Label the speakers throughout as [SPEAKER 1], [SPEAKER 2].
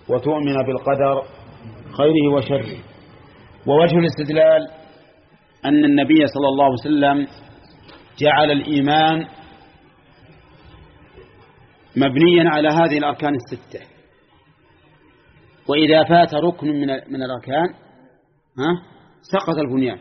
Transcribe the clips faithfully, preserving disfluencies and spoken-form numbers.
[SPEAKER 1] وتؤمن بالقدر خيره وشره. ووجه الاستدلال أن النبي صلى الله عليه وسلم جعل الإيمان مبنيا على هذه الأركان الستة، وإذا فات ركن من من الأركان ها سقط البنيان.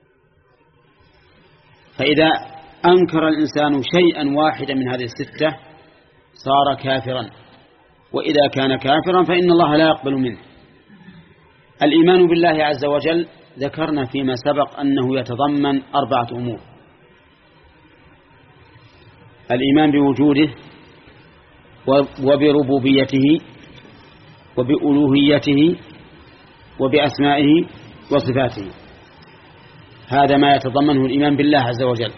[SPEAKER 1] فإذا أنكر الإنسان شيئا واحدا من هذه الستة صار كافرا، وإذا كان كافرا فإن الله لا يقبل منه. الإيمان بالله عز وجل ذكرنا فيما سبق أنه يتضمن أربعة أمور: الإيمان بوجوده وبربوبيته وبألوهيته وبأسمائه وصفاته. هذا ما يتضمنه الإيمان بالله عز وجل.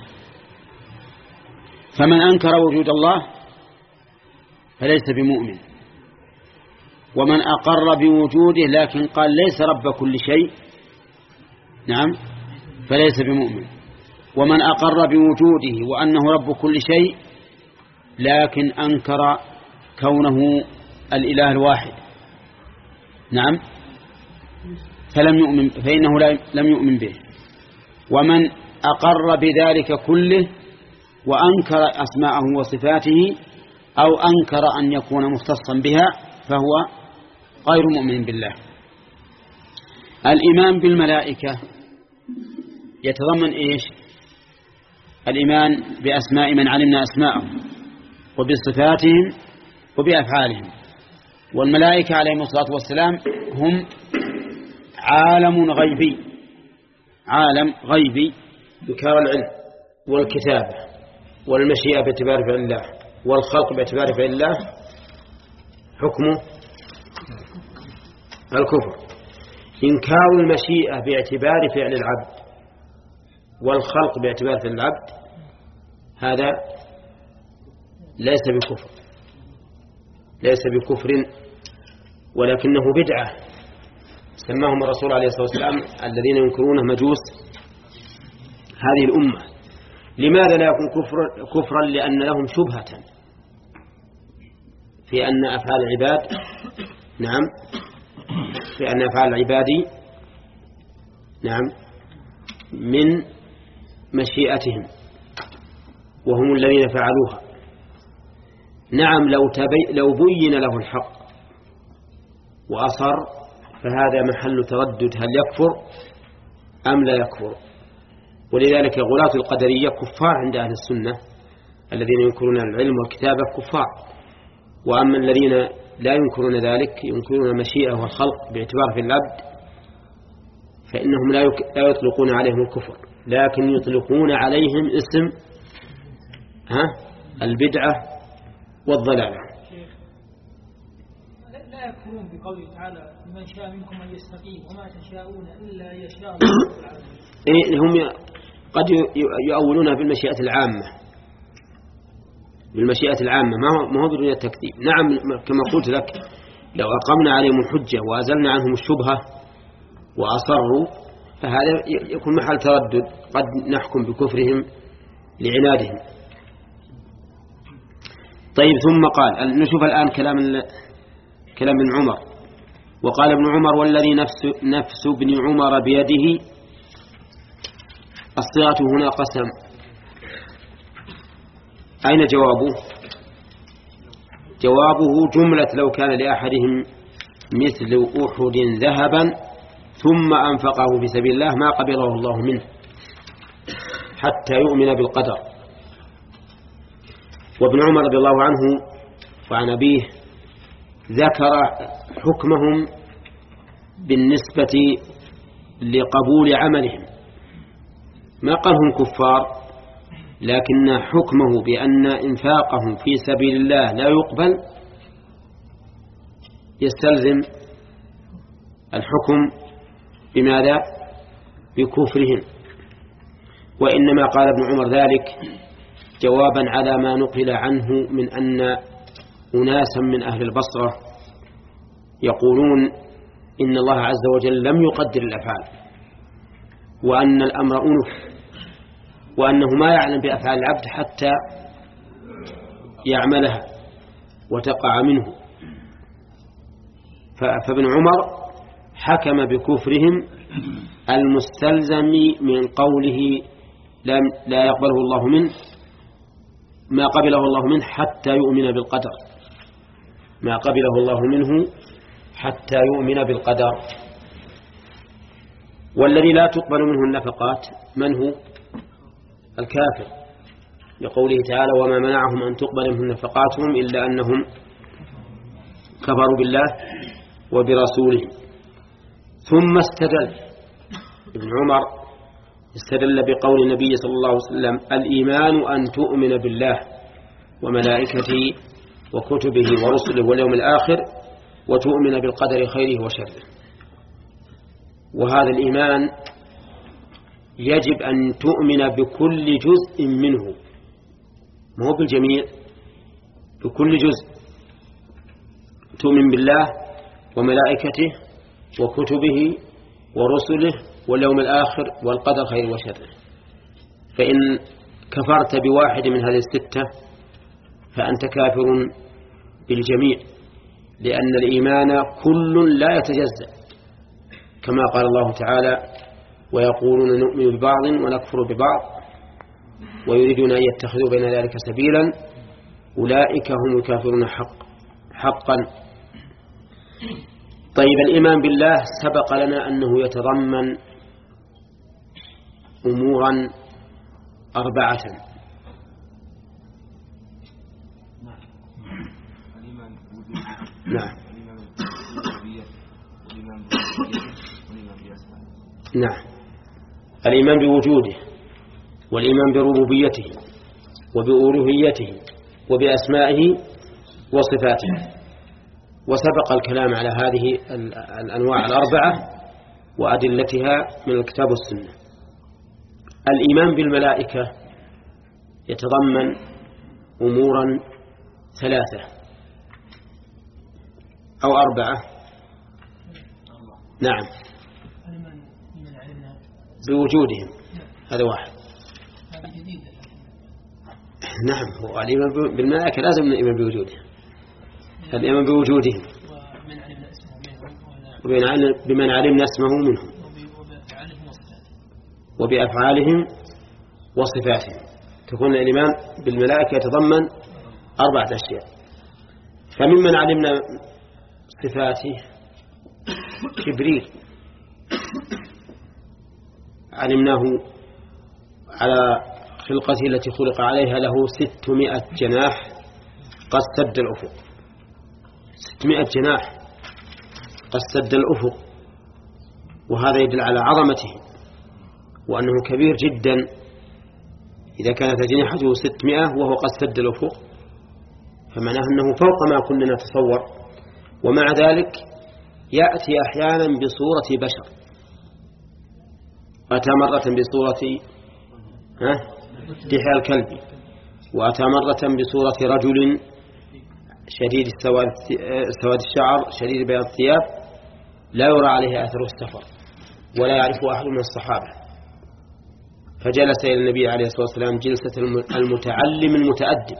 [SPEAKER 1] فمن أنكر وجود الله فليس بمؤمن، ومن أقر بوجوده لكن قال ليس رب كل شيء نعم فليس بمؤمن، ومن أقر بوجوده وأنه رب كل شيء لكن أنكر كونه الإله الواحد نعم فلم يؤمن فإنه لم يؤمن به. ومن أقر بذلك كله وأنكر أسماءه وصفاته أو أنكر أن يكون مختصا بها فهو غير مؤمن بالله. الإيمان بالملائكة يتضمن إيش؟ الإيمان بأسماء من علمنا أسماءهم وبصفاتهم وبأفعالهم. والملائكة عليهم الصلاة والسلام هم عالم غيبي، عالم غيبي ذكر العلم والكتابة والمشيئة باعتبار فعل الله والخلق باعتبار فعل الله حكمه الكفر. إنكار المشيئة باعتبار فعل العبد والخلق باعتبار فعل العبد هذا ليس بكفر، ليس بكفر ولكنه بدعة سماهم الرسول عليه الصلاة والسلام الذين ينكرونه مجوس هذه الأمة. لماذا لا يكون كفر كفرا؟ لأن لهم شبهة في أن أفعال العباد نعم في أن أفعال العباد نعم من مشيئتهم وهم الذين فعلوها. نعم لو, تبي لو بين له الحق وأصر فهذا محل تردد هل يكفر أم لا يكفر. ولذلك غلاة القدرية كفار عند أهل السنة الذين ينكرون العلم والكتابة كفار. وأما الذين لا ينكرون ذلك ينكرون المشيئة والخلق باعتبار في العبد فإنهم لا يطلقون عليهم الكفر لكن يطلقون عليهم اسم ها البدعة والضلالة.
[SPEAKER 2] لا يكفرون بقوله تعالى من شاء منكم أن يستقيم وما تشاءون إلا يشاء الله
[SPEAKER 1] إيه هم قد يؤولونها بالمشيئة العامة بالمشيئة العامة ما هو بدون التكذيب. نعم كما قلت لك لو أقمنا عليهم الحجة وأزلنا عنهم الشبهة وأصروا فهذا يكون محل تردد قد نحكم بكفرهم لعنادهم. طيب ثم قال نشوف الآن كلام كلام ابن عمر. وقال ابن عمر والذي نفس, نفس ابن عمر بيده. الصيغة هنا قسم. أين جوابه؟ جوابه جملة لو كان لأحدهم مثل أحد ذهبا ثم أنفقه في سبيل الله ما قبضه الله منه حتى يؤمن بالقدر. وابن عمر رضي الله عنه وعن أبيه ذكر حكمهم بالنسبة لقبول عملهم ما قالهم كفار لكن حكمه بأن إنفاقهم في سبيل الله لا يقبل يستلزم الحكم بماذا؟ بكفرهم. وإنما قال ابن عمر ذلك جوابا على ما نقل عنه من أن أناسا من أهل البصرة يقولون إن الله عز وجل لم يقدر الأفعال وأن الأمر أنف وأنه ما يعلم بأفعال العبد حتى يعملها وتقع منه.
[SPEAKER 3] فابن عمر حكم بكفرهم المستلزم من قوله لا يقبله الله منه ما قبله الله منه حتى يؤمن بالقدر، ما قبله الله منه حتى يؤمن بالقدر. والذي لا تقبل منه النفقات من هو؟ الكافر، لقوله تعالى وما منعهم أن تقبل منهم نفقاتهم إلا أنهم كفروا بالله وبرسوله. ثم استدل ابن عمر استدل بقول النبي صلى الله عليه وسلم الإيمان أن تؤمن بالله وملائكته وكتبه ورسله واليوم الآخر وتؤمن بالقدر خيره وشره. وهذا الإيمان يجب أن تؤمن بكل جزء منه، ما هو بالجميع، بكل جزء. تؤمن بالله وملائكته وكتبه ورسله واليوم الآخر والقدر خير وشره. فإن كفرت بواحد من هذه الستة فأنت كافر بالجميع، لأن الإيمان كل لا يتجزأ، كما قال الله تعالى ويقولون نؤمن ببعض ونكفر ببعض ويريدون أن يتخذوا بين ذلك سبيلا أولئك هم الكافرون حق حقا. طيب الإيمان بالله سبق لنا أنه يتضمن أمورا أربعة. نعم نعم الإيمان بوجوده والإيمان بربوبيته وبألوهيته وبأسمائه وصفاته. وسبق الكلام على هذه الأنواع الأربعة وأدلتها من الكتاب والسنة. الإيمان بالملائكة يتضمن أمورا ثلاثة أو أربعة. نعم بوجودهم هذا واحد. نعم هو الإيمان بالملائكة لازم الإيمان بوجودهم، الإيمان بوجودهم بمن علمنا اسمه منهم وبأفعالهم وصفاتهم. تكون الإيمان بالملائكة يتضمن أربعة أشياء. فممن علمنا صفاته جبريل علمناه على خلقته التي خلق عليها له ستمائة جناح قد سد الأفق، ستمائة جناح قد سد الأفق، وهذا يدل على عظمته وأنه كبير جدا إذا كانت أجنحته ستمائة وهو قد سد الأفق، فمعناه أنه فوق ما كنا نتصور. ومع ذلك يأتي أحيانا بصورة بشر، أتى مرة بصورة دحية الكلب، وأتى مرة بصورة رجل شديد سواد الشعر شديد بياض الثياب لا يرى عليه أثر السفر ولا يعرفه أحد من الصحابة، فجلس إلى النبي عليه الصلاة والسلام جلسة المتعلم المتأدب.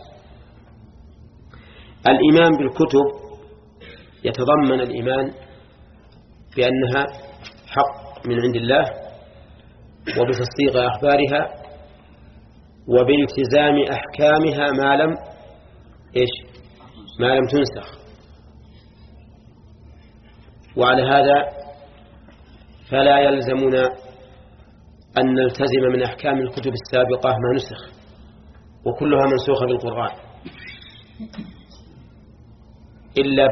[SPEAKER 3] الإيمان بالكتب يتضمن الإيمان بأنها حق من عند الله وبتصديق أخبارها وبالتزام أحكامها ما لم إيش ما لم تنسخ. وعلى هذا فلا يلزمنا أن نلتزم من أحكام الكتب السابقة ما نسخ، وكلها منسوخة بالقرآن إلا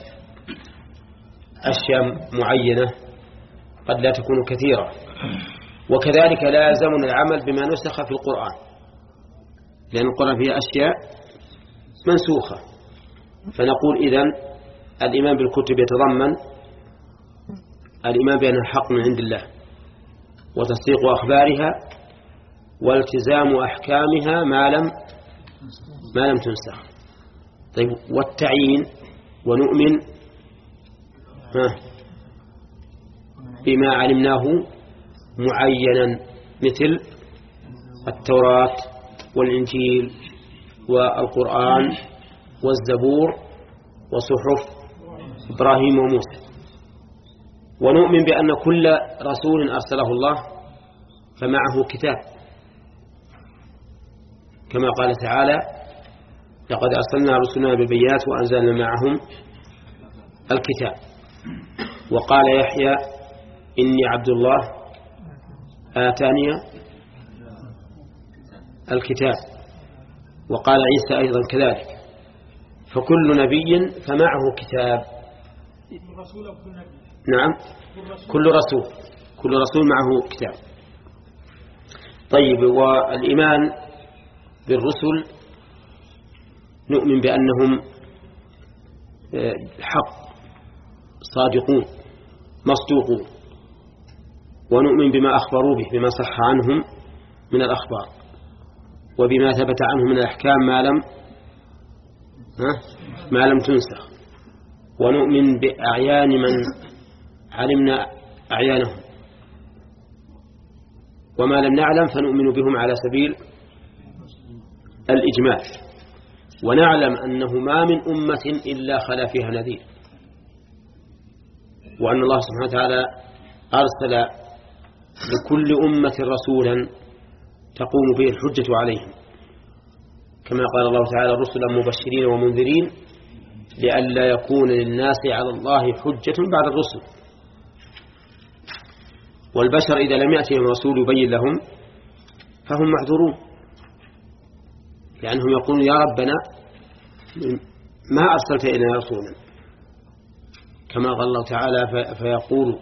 [SPEAKER 3] أشياء معينة قد لا تكون كثيرة. وكذلك لا يلزمنا العمل بما نسخ في القرآن، لأن القرآن فيه أشياء منسوخة. فنقول إذن الإيمان بالكتب يتضمن الإيمان بأنها حق من عند الله وتصديق أخبارها والتزام أحكامها ما لم ما لم تنسخ. طيب والتعيين ونؤمن بما علمناه معينا مثل التوراة والإنجيل والقرآن والزبور وصحف إبراهيم وموسى. ونؤمن بأن كل رسول أرسله الله فمعه كتاب، كما قال تعالى: لقد أرسلنا رسلنا بالبينات وأنزلنا معهم الكتاب. وقال يحيى: إني عبد الله آتاني الكتاب. وقال عيسى أيضا كذلك. فكل نبي فمعه كتاب. نعم، كل رسول كل رسول معه كتاب. طيب، والإيمان بالرسل نؤمن بأنهم حق صادقون مصدوقون، ونؤمن بما أخبروا به، بما صح عنهم من الأخبار، وبما ثبت عنهم من الأحكام ما لم ما لم تنسخ. ونؤمن بأعيان من علمنا أعيانهم، وما لم نعلم فنؤمن بهم على سبيل الإجمال. ونعلم أنه ما من أمة إلا خلا فيها نذير، وأن الله سبحانه وتعالى أرسل لكل أمة رسولا تقوم به الحجة عليهم، كما قال الله تعالى: رسلا مبشرين ومنذرين لئلا يكون للناس على الله حجة بعد الرسل. والبشر إذا لم يأتهم رسول يبين لهم فهم معذورون، لأنهم يقولون: يا ربنا ما أرسلت إلينا رسولا، كما قال الله تعالى: فيقول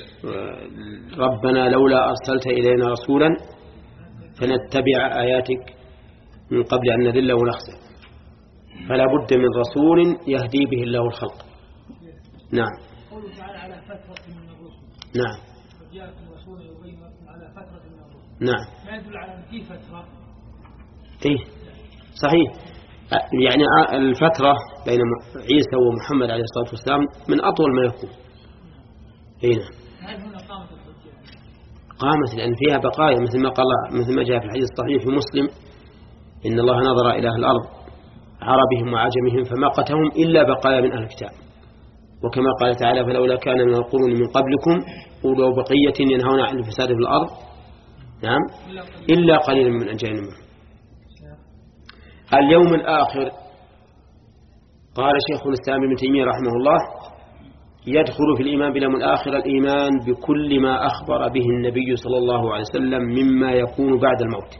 [SPEAKER 3] ربنا لولا أرسلت إلينا رسولا فنتبع آياتك من قبل أن نذل ونخزى. فلا بد من رسول يهدي به الله الخلق. نعم.
[SPEAKER 2] قوله تعالى: على فترة من الرسل.
[SPEAKER 3] نعم.
[SPEAKER 2] وجاءكم رسول يبين لكم على فترة من الرسل.
[SPEAKER 3] نعم.
[SPEAKER 2] ما يدل على أن في فترة.
[SPEAKER 3] إيه صحيح. يعني الفترة بين عيسى ومحمد عليه الصلاة والسلام من أطول ما يكون. هنا
[SPEAKER 2] هل هنا قامت الحجة؟
[SPEAKER 3] قامت، لأن فيها بقايا، مثل ما قال مثل ما جاء في الحديث الصحيح في مسلم: إن الله نظر إلى أهل الأرض عربهم وعجمهم فمقتهم إلا بقايا من أهل الكتاب. وكما قال تعالى: فلولا كان من القرون من قبلكم أولو بقية ينهون عن الفساد في الأرض نعم إلا قليلا من أنجينا منهم. اليوم الآخر، قال شيخ الإسلام ابن تيمية رحمه الله: يدخل في الإيمان باليوم الآخر الإيمان بكل ما أخبر به النبي صلى الله عليه وسلم مما يكون بعد الموت.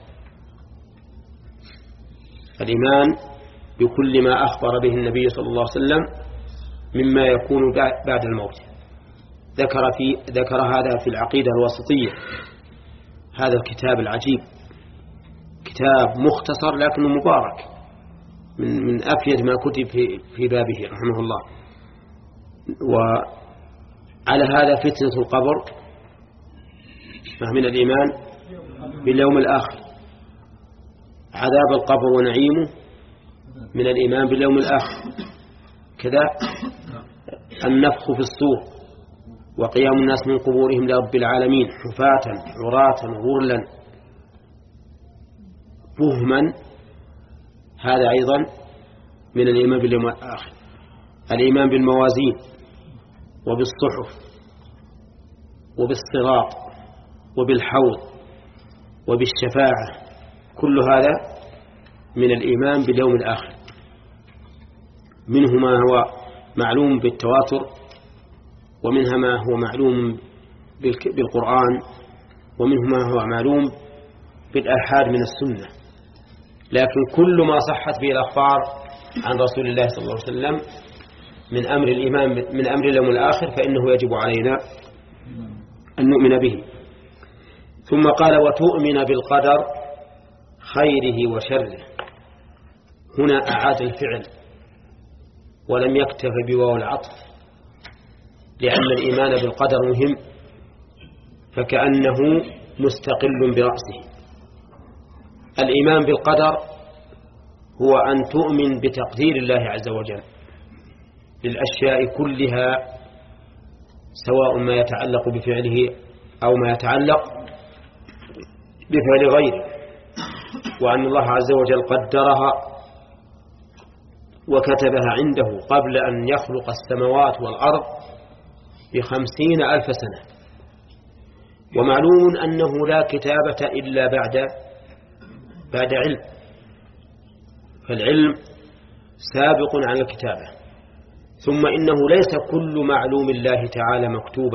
[SPEAKER 3] الإيمان بكل ما أخبر به النبي صلى الله عليه وسلم مما يكون بعد الموت. ذكر في ذكر هذا في العقيدة الواسطية، هذا الكتاب العجيب، كتاب مختصر لكنه مبارك، من من أفيد ما كتب في في بابه رحمه الله. وعلى هذا فتنة القبر من الإيمان باليوم الآخر، عذاب القبر ونعيمه من الإيمان باليوم الآخر، كذا النفخ في الصور وقيام الناس من قبورهم لرب العالمين حفاة عراة غرلا بهما، هذا أيضا من الإيمان باليوم الآخر. الإيمان بالموازين وبالصحف وبالصراط وبالحوض وبالشفاعة، كل هذا من الإيمان باليوم الآخر. منه ما هو معلوم بالتواتر، ومنها ما هو معلوم بالقرآن، ومنه ما هو معلوم بالآحاد من السنة. لكن كل ما صحت به الأخبار عن رسول الله صلى الله عليه وسلم من أمر الإيمان من أمر اليوم الآخر فإنه يجب علينا أن نؤمن به. ثم قال: وتؤمن بالقدر خيره وشره. هنا أعاد الفعل ولم يكتف بواو العطف، لأن الإيمان بالقدر مهم، فكأنه مستقل برأسه. الإيمان بالقدر هو أن تؤمن بتقدير الله عز وجل للأشياء كلها، سواء ما يتعلق بفعله أو ما يتعلق بفعل غيره، وأن الله عز وجل قدرها وكتبها عنده قبل أن يخلق السماوات والأرض بخمسين ألف سنة. ومعلوم أنه لا كتابة إلا بعد بعد علم، فالعلم سابق على الكتابة. ثم إنه ليس كل معلوم الله تعالى مكتوبا،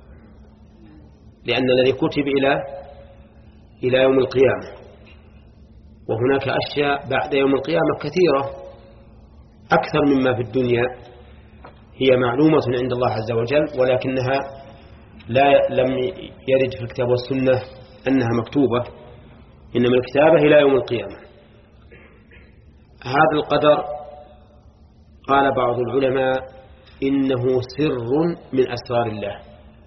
[SPEAKER 3] لأن الذي كتب إلى إلى يوم القيامة، وهناك أشياء بعد يوم القيامة كثيرة أكثر مما في الدنيا هي معلومة عند الله عز وجل، ولكنها لا لم يرد في الكتاب والسنة أنها مكتوبة، إنما الكتابة إلى يوم القيامة. هذا القدر قال بعض العلماء إنه سر من أسرار الله،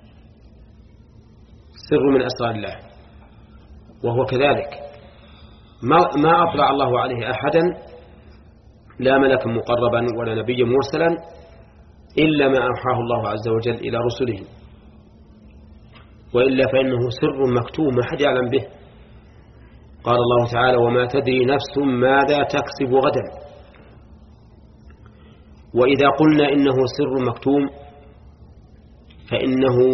[SPEAKER 3] سر من أسرار الله، وهو كذلك ما ما أطلع الله عليه أحدا، لا ملكا مقربا ولا نبيا مرسلا، إلا ما أوحاه الله عز وجل إلى رسله، وإلا فإنه سر مكتوم ما حد يعلم به. قال الله تعالى: وما تدري نفس ماذا تكسب غدا. وإذا قلنا إنه سر مكتوم فإنه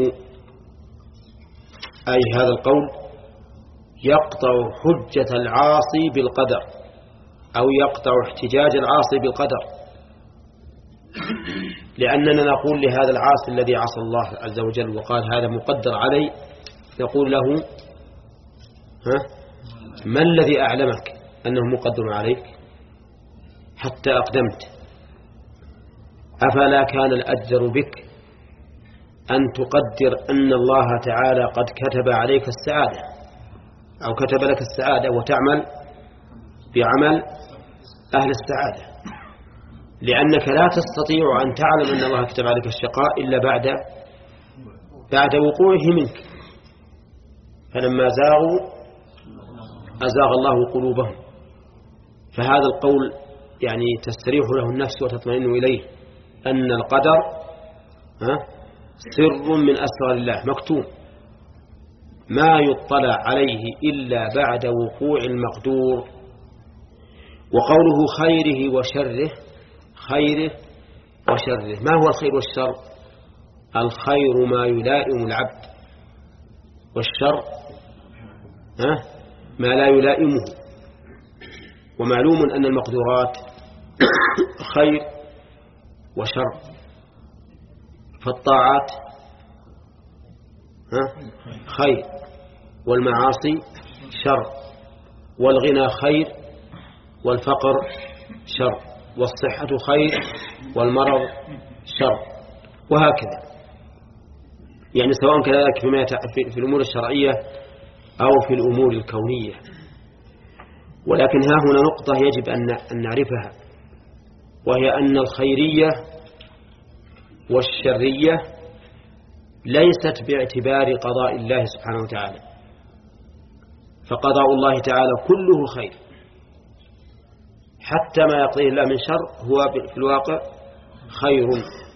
[SPEAKER 3] أي هذا القول يقطع حجة العاصي بالقدر، أو يقطع احتجاج العاصي بالقدر، لأننا نقول لهذا العاصي الذي عصى الله عز وجل وقال هذا مقدر علي، نقول له: ها ما الذي أعلمك أنه مقدر عليك حتى أقدمت؟ أفلا كان الأجدر بك أن تقدر أن الله تعالى قد كتب عليك السعادة، أو كتب لك السعادة، وتعمل بعمل أهل السعادة، لأنك لا تستطيع أن تعلم أن الله كتب عليك الشقاء إلا بعد بعد وقوعه منك. فلما زاغوا أزاغ الله قلوبهم. فهذا القول يعني تستريح له النفس وتطمئن إليه، أن القدر سر من أسرار الله مكتوم، ما يطلع عليه إلا بعد وقوع المقدور. وقوله خيره وشره، خيره وشره، ما هو الخير والشر؟ الخير ما يلائم العبد، والشر ما لا يلائمه. ومعلوم أن المقدورات خير وشر، فالطاعات خير، والمعاصي شر، والغنى خير، والفقر شر، والصحة خير، والمرض شر، وهكذا. يعني سواء كذلك في الأمور الشرعية أو في الأمور الكونية. ولكن ها هنا نقطة يجب أن نعرفها، وهي أن الخيرية والشرية ليست باعتبار قضاء الله سبحانه وتعالى، فقضاء الله تعالى كله خير، حتى ما يقضيه الله من شر هو في الواقع خير،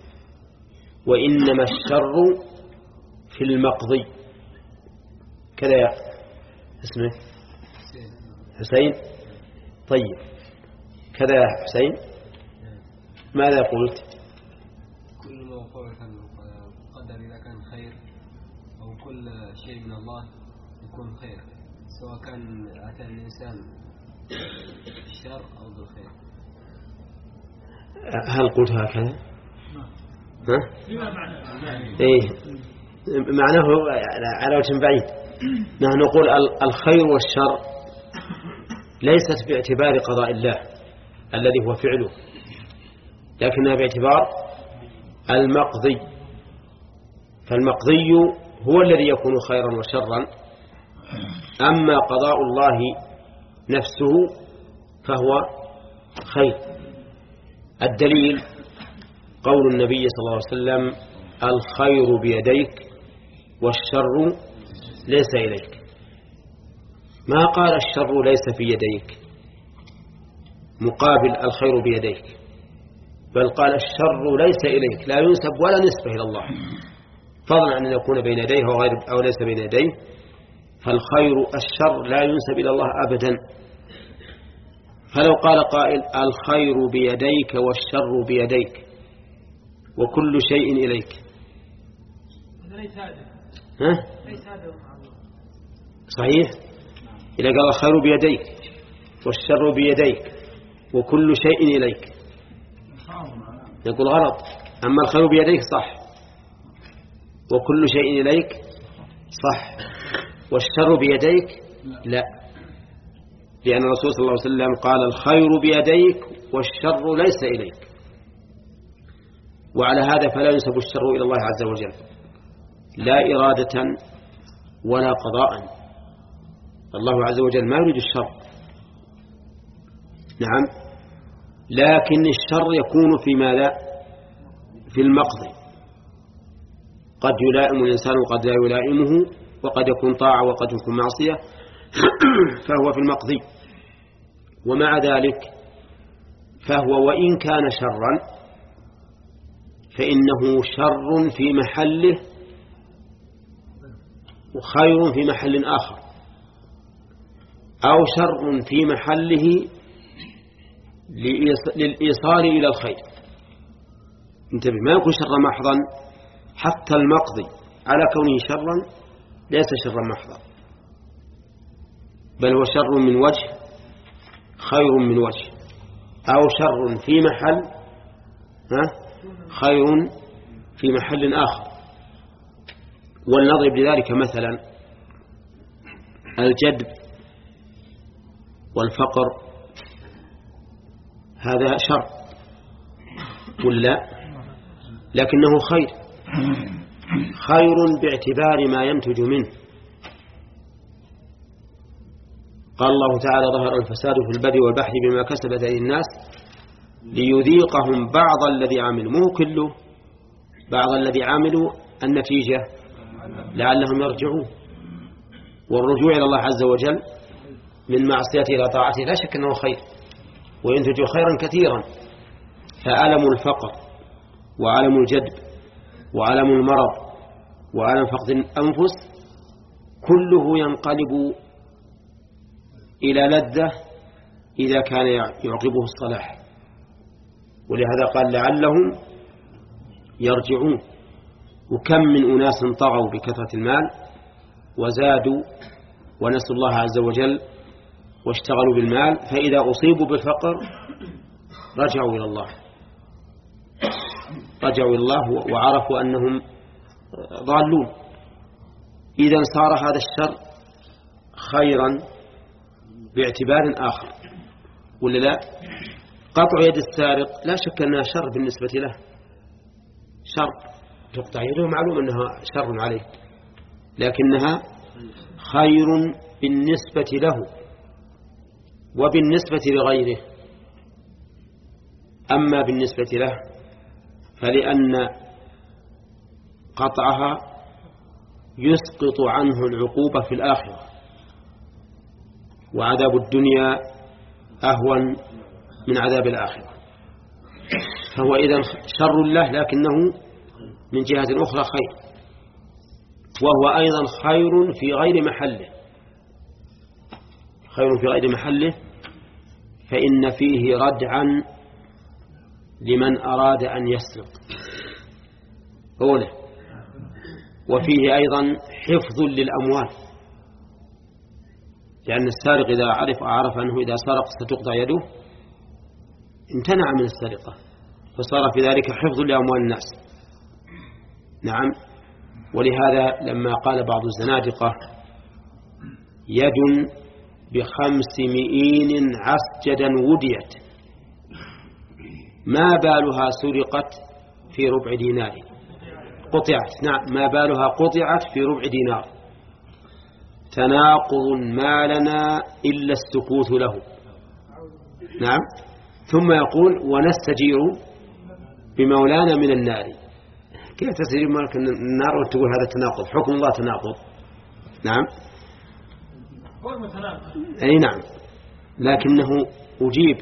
[SPEAKER 3] وإنما الشر في المقضي. كذا اسمه حسين؟ طيب، كذا يا حسين، ماذا قلت؟
[SPEAKER 4] كل ما وقع قدر إذا كان خير، أو كل شيء من الله يكون خير، سواء كان أتى الإنسان الشر أو بالخير.
[SPEAKER 3] هل قلت هكذا؟ ها؟ إيه، معناه على وجه بعيد. نحن نقول الخير والشر ليست باعتبار قضاء الله الذي هو فعله، لكنها باعتبار المقضي. فالمقضي هو الذي يكون خيرا وشرا، أما قضاء الله نفسه فهو خير. الدليل قول النبي صلى الله عليه وسلم: الخير بيديك والشر ليس إليك. ما قال الشر ليس في يديك مقابل الخير بيديك، بل قال الشر ليس إليك، لا ينسب ولا نسبة إلى الله، فضلا عن أن يكون بين يديه أو, غير أو ليس بين يديه. فالخير الشر لا ينسب إلى الله أبدا. فلو قال قائل: الخير بيديك والشر بيديك وكل شيء إليك،
[SPEAKER 2] ليس هذا
[SPEAKER 3] ها؟
[SPEAKER 2] ليس هذا
[SPEAKER 3] صحيح. إذا قال الخير بيديك والشر بيديك وكل شيء إليك يقول غلط. أما الخير بيديك صح، وكل شيء إليك صح، والشر بيديك لا، لأن الرسول صلى الله عليه وسلم قال الخير بيديك والشر ليس إليك. وعلى هذا فلا ينسب الشر إلى الله عز وجل لا إرادة ولا قضاء. الله عز وجل ما يريد الشر، نعم، لكن الشر يكون في ماذا؟ في المقضي. قد يلائم الإنسان وقد لا يلائمه، وقد يكون طاعة وقد يكون معصية، فهو في المقضي. ومع ذلك فهو وإن كان شرا فإنه شر في محله وخير في محل آخر، أو شر في محله للإيصال إلى الخير. انتبه، ما يكون شرا محضا، حتى المقضي على كونه شرا ليس شرا محضا، بل هو شر من وجه خير من وجه، أو شر في محل ها خير في محل آخر. ولنضرب لذلك مثلا الجدب والفقر، هذا شر ولا؟ لكنه خير، خير باعتبار ما ينتج منه. قال الله تعالى ظهر الفساد في البر والبحر بما كسبت أيدي الناس ليذيقهم بعض الذي عملوا، مو كله، بعض الذي عملوا، النتيجة لعلهم يرجعون. والرجوع إلى الله عز وجل من معصيته إلى طاعته لا شك أنه خير وينتج خيرا كثيرا. فألم الفقر وألم الجدب وألم المرض وألم فقد الأنفس كله ينقلب إلى لذة إذا كان يعقبه الصلاح. ولهذا قال لعلهم يرجعون. وكم من أناس طغوا بكثرة المال وزادوا ونسوا الله عز وجل واشتغلوا بالمال، فإذا أصيبوا بالفقر رجعوا إلى الله رجعوا إلى الله وعرفوا أنهم ضالون. إذا صار هذا الشر خيرا باعتبار آخر ولا لا؟ قطع يد السارق لا شك أنها شر بالنسبة له، شر، تقطع يده معلوم أنها شر عليه، لكنها خير بالنسبة له وبالنسبة لغيره. أما بالنسبة له فلأن قطعها يسقط عنه العقوبة في الآخرة، وعذاب الدنيا أهون من عذاب الآخرة، فهو إذن شر له لكنه من جهة أخرى خير، وهو أيضا خير في غير محله. خير في غير محله فإن فيه ردعا لمن أراد أن يسرق أوله، وفيه أيضا حفظ للأموال، لأن السارق إذا عرف عرف أنه إذا سرق ستقطع يده امتنع من السرقة، فصار في ذلك حفظ لأموال الناس. نعم. ولهذا لما قال بعض الزنادقة يد بخمس مئين عسجدا وديت ما بالها سرقت في ربع دينار، قطعت، نعم، ما بالها قطعت في ربع دينار، تناقض ما لنا إلا السكوت له. نعم. ثم يقول ونستجير بمولانا من النار. كيف تستجير مالك النار وتقول هذا تناقض؟ حكم الله تناقض. نعم. أي نعم، لكنه أجيب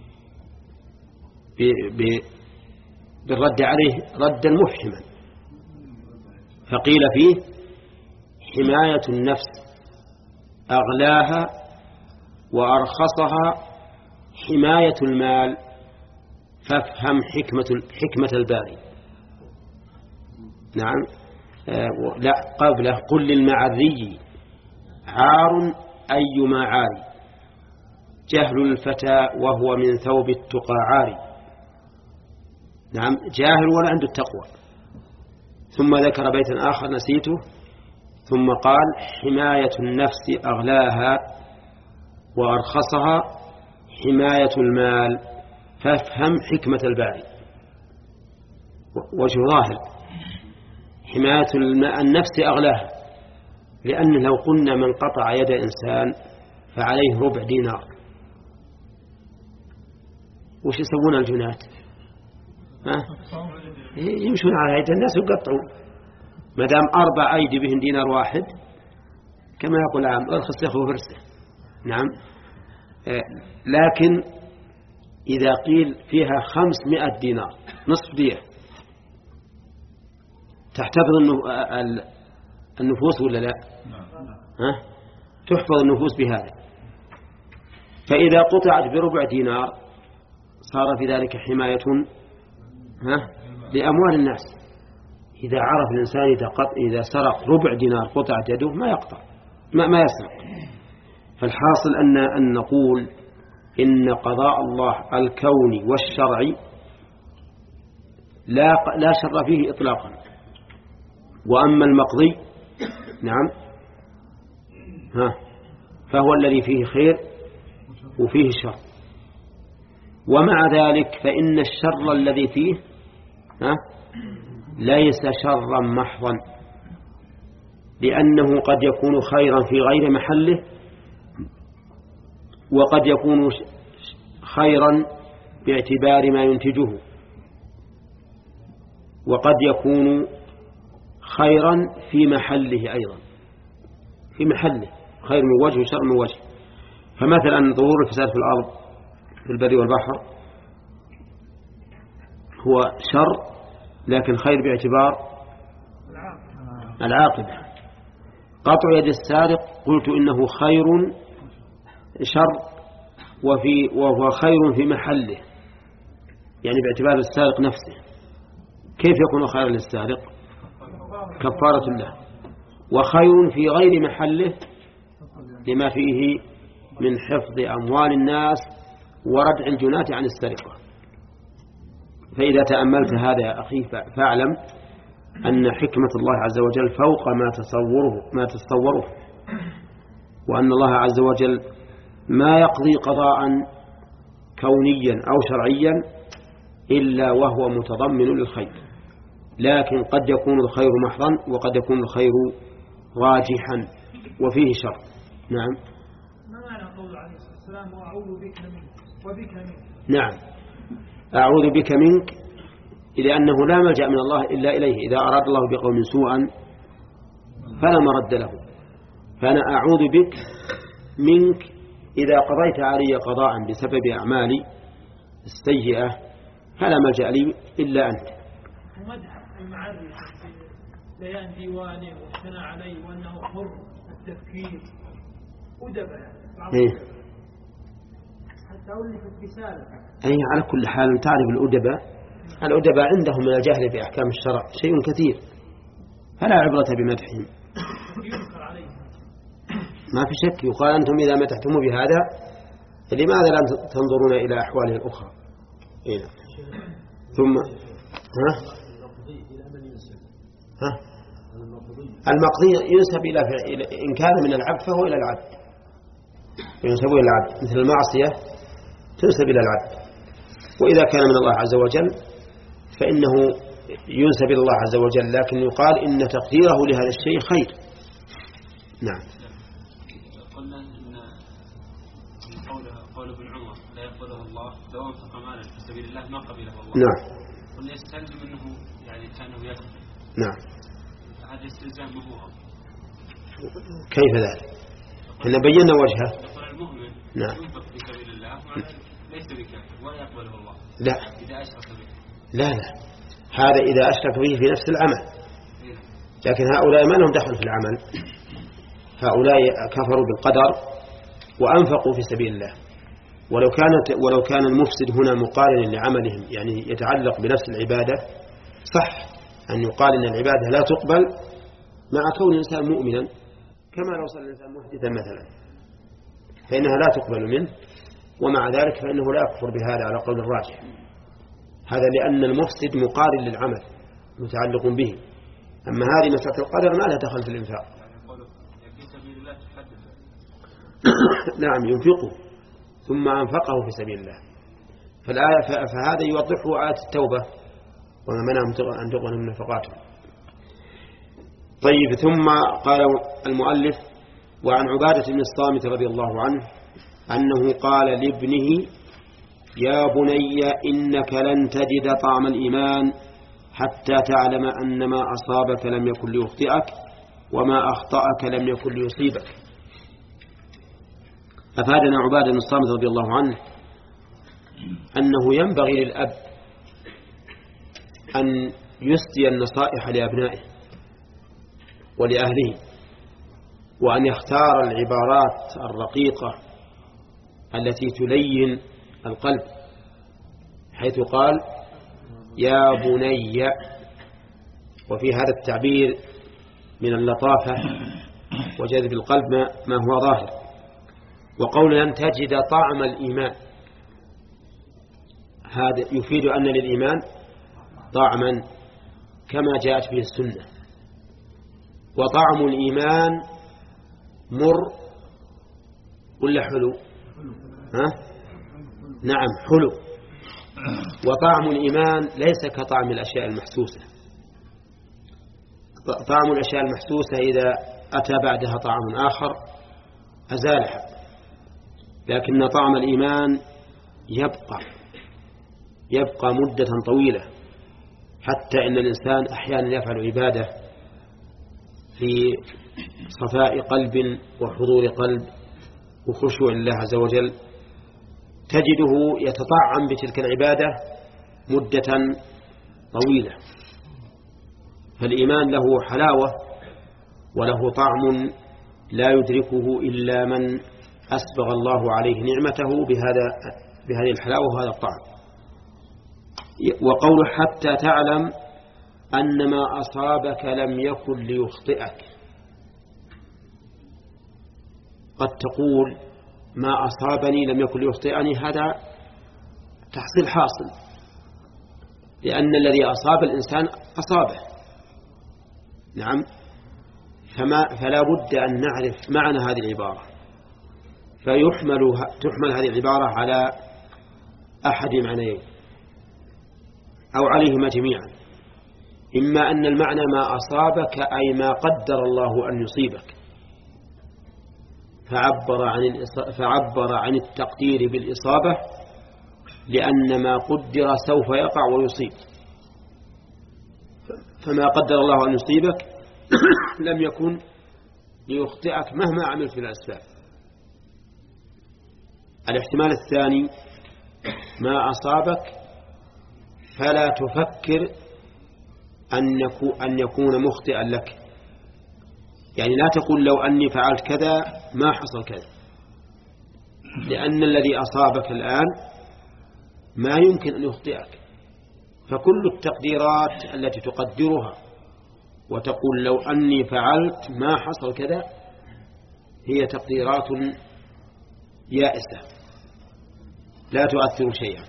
[SPEAKER 3] بالرد عليه ردا مفحما، فقيل فيه حماية النفس أغلاها وأرخصها حماية المال، فافهم حكمة, حكمة الباري. نعم. لا قبله قل للمعري عار أيما عاري جهل الفتى وهو من ثوب التقى عاري. نعم جاهل ولا عنده التقوى. ثم ذكر بيتا آخر نسيته ثم قال حماية النفس أغلاها وأرخصها حماية المال فافهم حكمة الباري. وجه ظاهر حماية النفس أغلاها، لأن لو قلنا من قطع يد إنسان فعليه ربع دينار، وش يسوون الجنات؟ ها؟ يمشون على يد الناس ويقطعون، ما دام أربع أيدي بهم دينار واحد كما يقول عام ارخص يخو فرسه. نعم لكن إذا قيل فيها خمسمائة دينار نصف دية تحتفظ النفوس ولا لا؟ ها؟ تحفظ النفوس بهذا. فإذا قطعت بربع دينار صار في ذلك حماية ها؟ لأموال الناس. إذا عرف الإنسان إذا, قط... إذا سرق ربع دينار قطعت يده ما يقطع ما, ما يسرق. فالحاصل أن, أن نقول إن قضاء الله الكوني والشرعي لا, لا شر فيه إطلاقا. وأما المقضي نعم ها فهو الذي فيه خير وفيه شر. ومع ذلك فإن الشر الذي فيه ها ليس شرا محضا، لأنه قد يكون خيرا في غير محله، وقد يكون خيرا باعتبار ما ينتجه، وقد يكون خيرا في محله أيضا، في محله خير من وجه وشر من وجه. فمثلا ظهور الفساد في الأرض في البر والبحر هو شر لكن خير باعتبار العاقبة. قطع يد السارق قلت إنه خير شر وفي وهو خير في محله، يعني باعتبار السارق نفسه. كيف يكون خيرا للسارق؟ كفارة له. وخير في غير محله لما فيه من حفظ أموال الناس وردع الجنات عن السرقة. فإذا تأملت هذا يا أخي فاعلم أن حكمة الله عز وجل فوق ما تصوره ما تتصوره، وأن الله عز وجل ما يقضي قضاء كونيا أو شرعيا إلا وهو متضمن للخير، لكن قد يكون الخير محضا وقد يكون الخير راجحا وفيه شر. نعم.
[SPEAKER 2] ما معنى قول عليه الصلاة والسلام وأعوذ بك منك وبك منك؟
[SPEAKER 3] نعم أعوذ بك منك لأنه لا ملجأ من الله إلا إليه. إذا أراد الله بقوم سوءا فلا مرد له، فأنا أعوذ بك منك إذا قضيت علي قضاء بسبب أعمالي السيئة فلا ملجأ لي إلا أنت.
[SPEAKER 2] ومدح المعري بيان ديوانه واثنى عليه وأنه حر التفكير أدب يعني حتى أولفت رسالة.
[SPEAKER 3] أي على كل حال تعرف الأدباء الأدباء عندهم من الجهل بأحكام الشرع شيء كثير، فلا عبرة بمدحهم. ما في شك يقال أنتم إذا مدحتم بهذا لماذا لا تنظرون إلى أحواله الأخرى؟ إيه. ثم ها ها المقضي ينسب إلى إن كان من العبد فهو إلى العبد، ينسب إلى العبد مثل المعصية تنسب إلى العبد. وإذا كان من الله عز وجل فإنه ينسب إلى الله عز وجل، لكن يقال إن تقديره لهذا الشيء خير. نعم.
[SPEAKER 5] قلنا إن قوله قول ابن عمر لا يقبله الله لو أنفق مالا في سبيل الله ما قبله الله.
[SPEAKER 3] نعم.
[SPEAKER 5] قلنا يستلزم أنه يعني كانه يقبل.
[SPEAKER 3] نعم.
[SPEAKER 5] هذا استلزام هو.
[SPEAKER 3] كيف ذلك؟ إحنا بينا وجهه.
[SPEAKER 5] يقول المؤمن
[SPEAKER 3] نعم.
[SPEAKER 5] ينفق في سبيل الله ليس بكافر ولا يقبله الله.
[SPEAKER 3] لا.
[SPEAKER 5] إذا أشرك به.
[SPEAKER 3] لا لا هذا إذا أشرك به في نفس العمل، لكن هؤلاء ما لهم دخل في العمل، هؤلاء كفروا بالقدر وأنفقوا في سبيل الله. ولو كانت ولو كان المفسد هنا مقارنا لعملهم يعني يتعلق بنفس العبادة صح أن يقال إن العبادة لا تقبل مع كون الإنسان مؤمنا كما لو صلى الإنسان محدثا مثلا فإنها لا تقبل منه، ومع ذلك فإنه لا يكفر بهذا على قول الراجح. هذا لأن المفسد مقارن للعمل متعلق به، أما هذه مسألة القدر ما لها دخل في الإنفاق. نعم ينفقه ثم أنفقه في سبيل الله، فالآية فهذا يوضحه آية التوبة وما منعهم أن تقبل من نفقاتهم. طيب ثم قال المؤلف: وعن عبادة بن الصامت رضي الله عنه أنه قال لابنه: يا بني إنك لن تجد طعم الإيمان حتى تعلم أن ما أصابك لم يكن ليخطئك وما أخطأك لم يكن ليصيبك. أفادنا عبادة بن الصامت رضي الله عنه أنه ينبغي للأب أن يسدي النصائح لأبنائه ولأهله، وأن يختار العبارات الرقيقة التي تلين القلب، حيث قال: يا بني، وفي هذا التعبير من اللطافة وجذب القلب ما هو ظاهر. وقول لن تجد طعم الإيمان هذا يفيد أن للإيمان طعما كما جاءت به السنة، وطعم الإيمان مر ولا حلو؟ ها؟ نعم حلو. وطعم الإيمان ليس كطعم الأشياء المحسوسة. طعم الأشياء المحسوسة إذا أتى بعدها طعم آخر أزالها، لكن طعم الإيمان يبقى يبقى مدة طويلة، حتى إن الإنسان أحيانا يفعل عبادة في صفاء قلب وحضور قلب وخشوع الله عز وجل، تجده يتطعم بتلك العبادة مدة طويلة. فالإيمان له حلاوة وله طعم لا يدركه إلا من أسبغ الله عليه نعمته بهذا بهذه الحلاوة وهذا الطعم. وقول حتى تعلم أن ما أصابك لم يكن ليخطئك، قد تقول ما أصابني لم يكن ليخطئني، هذا تحصيل حاصل، لأن الذي أصاب الإنسان أصابه. نعم. فما فلا بد أن نعرف معنى هذه العبارة، فيحمل تحمل هذه العبارة على أحد معنيين أو عليهما جميعا. إما أن المعنى ما أصابك أي ما قدر الله أن يصيبك، فعبر عن فعبر عن التقدير بالإصابة، لأن ما قدر سوف يقع ويصيب، فما قدر الله أن يصيبك لم يكن ليخطئك مهما عملت في الأسباب. الاحتمال الثاني ما أصابك فلا تفكر أن يكون مخطئا لك، يعني لا تقول لو أني فعلت كذا ما حصل كذا، لأن الذي أصابك الآن ما يمكن أن يخطئك. فكل التقديرات التي تقدرها وتقول لو أني فعلت ما حصل كذا هي تقديرات يائسة لا تؤثر شيئا.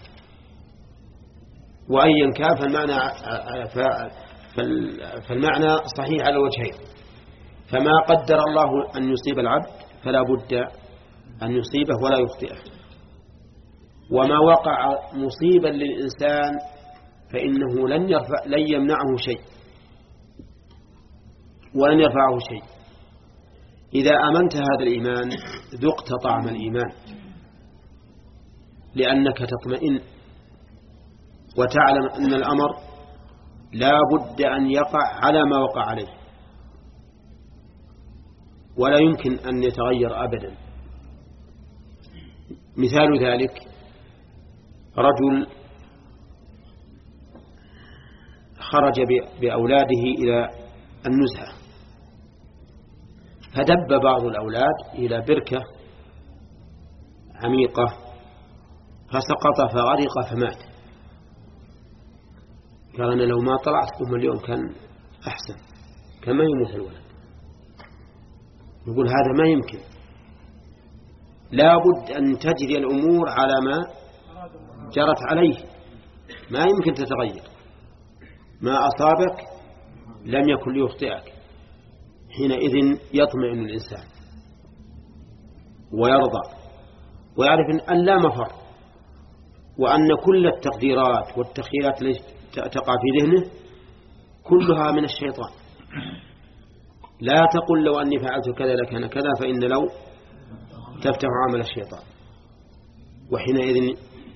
[SPEAKER 3] وأيا كان فالمعنى, فالمعنى صحيح على وجهين. فما قدر الله أن يصيب العبد فلا بد أن يصيبه ولا يخطئه، وما وقع مصيبا للإنسان فإنه لن, يرفع لن يمنعه شيء ولن يرفعه شيء. إذا آمنت هذا الإيمان ذقت طعم الإيمان، لأنك تطمئن وتعلم أن الأمر لا بد أن يقع على ما وقع عليه ولا يمكن أن يتغير أبدا. مثال ذلك رجل خرج بأولاده إلى النزهة، فدب بعض الأولاد إلى بركة عميقة فسقط فغرق فمات. قال أنا لو ما طلعت أم اليوم كان أحسن، كما يموت الولد. يقول هذا ما يمكن، لا بد أن تجري الأمور على ما جرت عليه، ما يمكن تتغير. ما أصابك لم يكن ليخطئك. حينئذ يطمئن الإنسان ويرضى ويعرف أن لا مفر، وأن كل التقديرات والتخيلات التي تقع في ذهنه كلها من الشيطان. لا تقل لو أني فعلت كذا لكان كذا، فإن لو تفتح عمل الشيطان. وحينئذ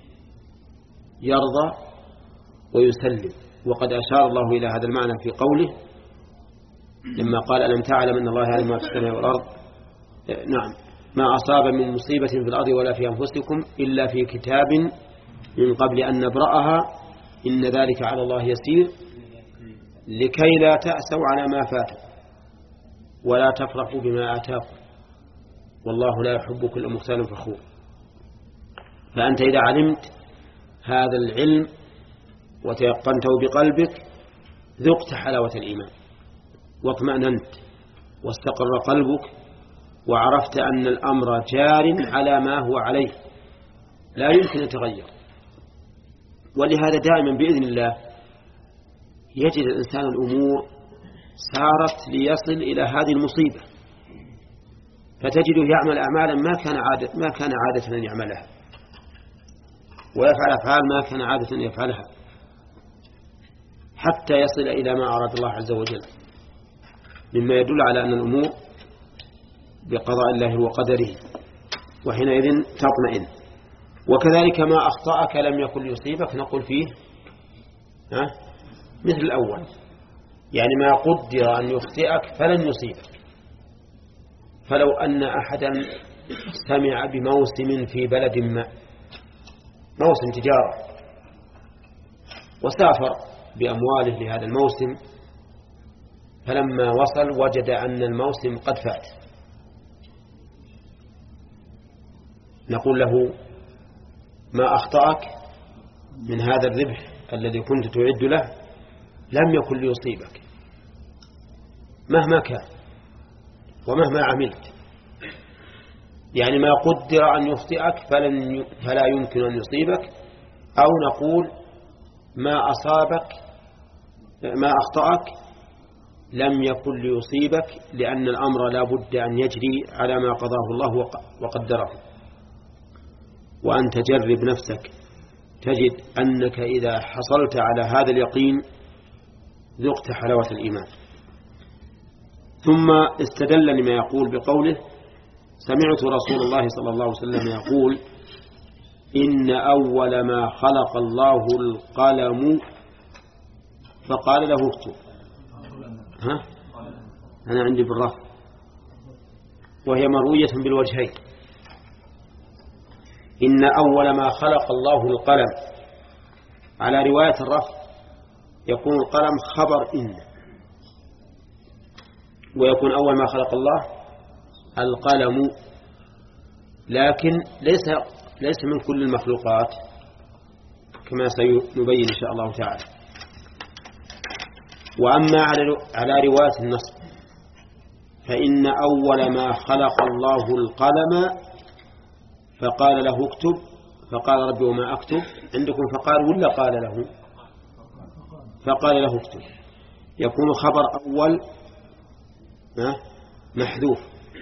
[SPEAKER 3] يرضى ويسلم. وقد أشار الله إلى هذا المعنى في قوله لما قال ألم تعلم أن الله يعلم ما في السماء والأرض، نعم، ما أصاب من مصيبة في الأرض ولا في أنفسكم إلا في كتاب من قبل أن نبرأها إن ذلك على الله يسير لكي لا تأسوا على ما فاتكم ولا تفرحوا بما آتاكم والله لا يحب كل مختال فخور. فأنت إذا علمت هذا العلم وتيقنته بقلبك ذقت حلاوة الإيمان واطمأننت واستقر قلبك وعرفت أن الأمر جار على ما هو عليه لا يمكن أن يتغير. ولهذا دائما بإذن الله يجد الإنسان الأمور سارت ليصل إلى هذه المصيبة، فتجده يعمل أعمالا ما كان عادة ما كان عادة أن يعملها، ويفعل أفعال ما كان عادة أن يفعلها، حتى يصل إلى ما أراد الله عز وجل، مما يدل على أن الأمور بقضاء الله وقدره، وحينئذ تطمئن. وكذلك ما أخطأك لم يكن ليصيبك نقول فيه ها مثل الأول، يعني ما قدر أن يخطئك فلن يصيبك. فلو أن أحدا سمع بموسم في بلد ما، موسم تجارة، وسافر بأمواله لهذا الموسم، فلما وصل وجد أن الموسم قد فات، نقول له ما أخطأك من هذا الربح الذي كنت تعد له لم يكن ليصيبك مهما كان ومهما عملت، يعني ما قدر أن يخطئك فلن فلا يمكن أن يصيبك. أو نقول ما أصابك ما أخطأك لم يكن ليصيبك لأن الأمر لا بد أن يجري على ما قضاه الله وقدره. وأن تجرب نفسك تجد أنك إذا حصلت على هذا اليقين ذقت حلاوة الإيمان. ثم استدل لما يقول بقوله سمعت رسول الله صلى الله عليه وسلم يقول إن أول ما خلق الله القلم فقال له اكتب. ها؟ أنا عندي بالرفع وهي مروية بالوجهين. إن أول ما خلق الله القلم، على رواية الرفع يكون القلم خبر إن، ويكون أول ما خلق الله القلم، لكن ليس ليس من كل المخلوقات كما سنبين إن شاء الله تعالى. وأما على رواية النص فإن أول ما خلق الله القلم فقال له اكتب، فقال ربي وما أكتب، عندكم فقال ولا قال له؟ فقال له اكتب. يكون خبر أول محذوف،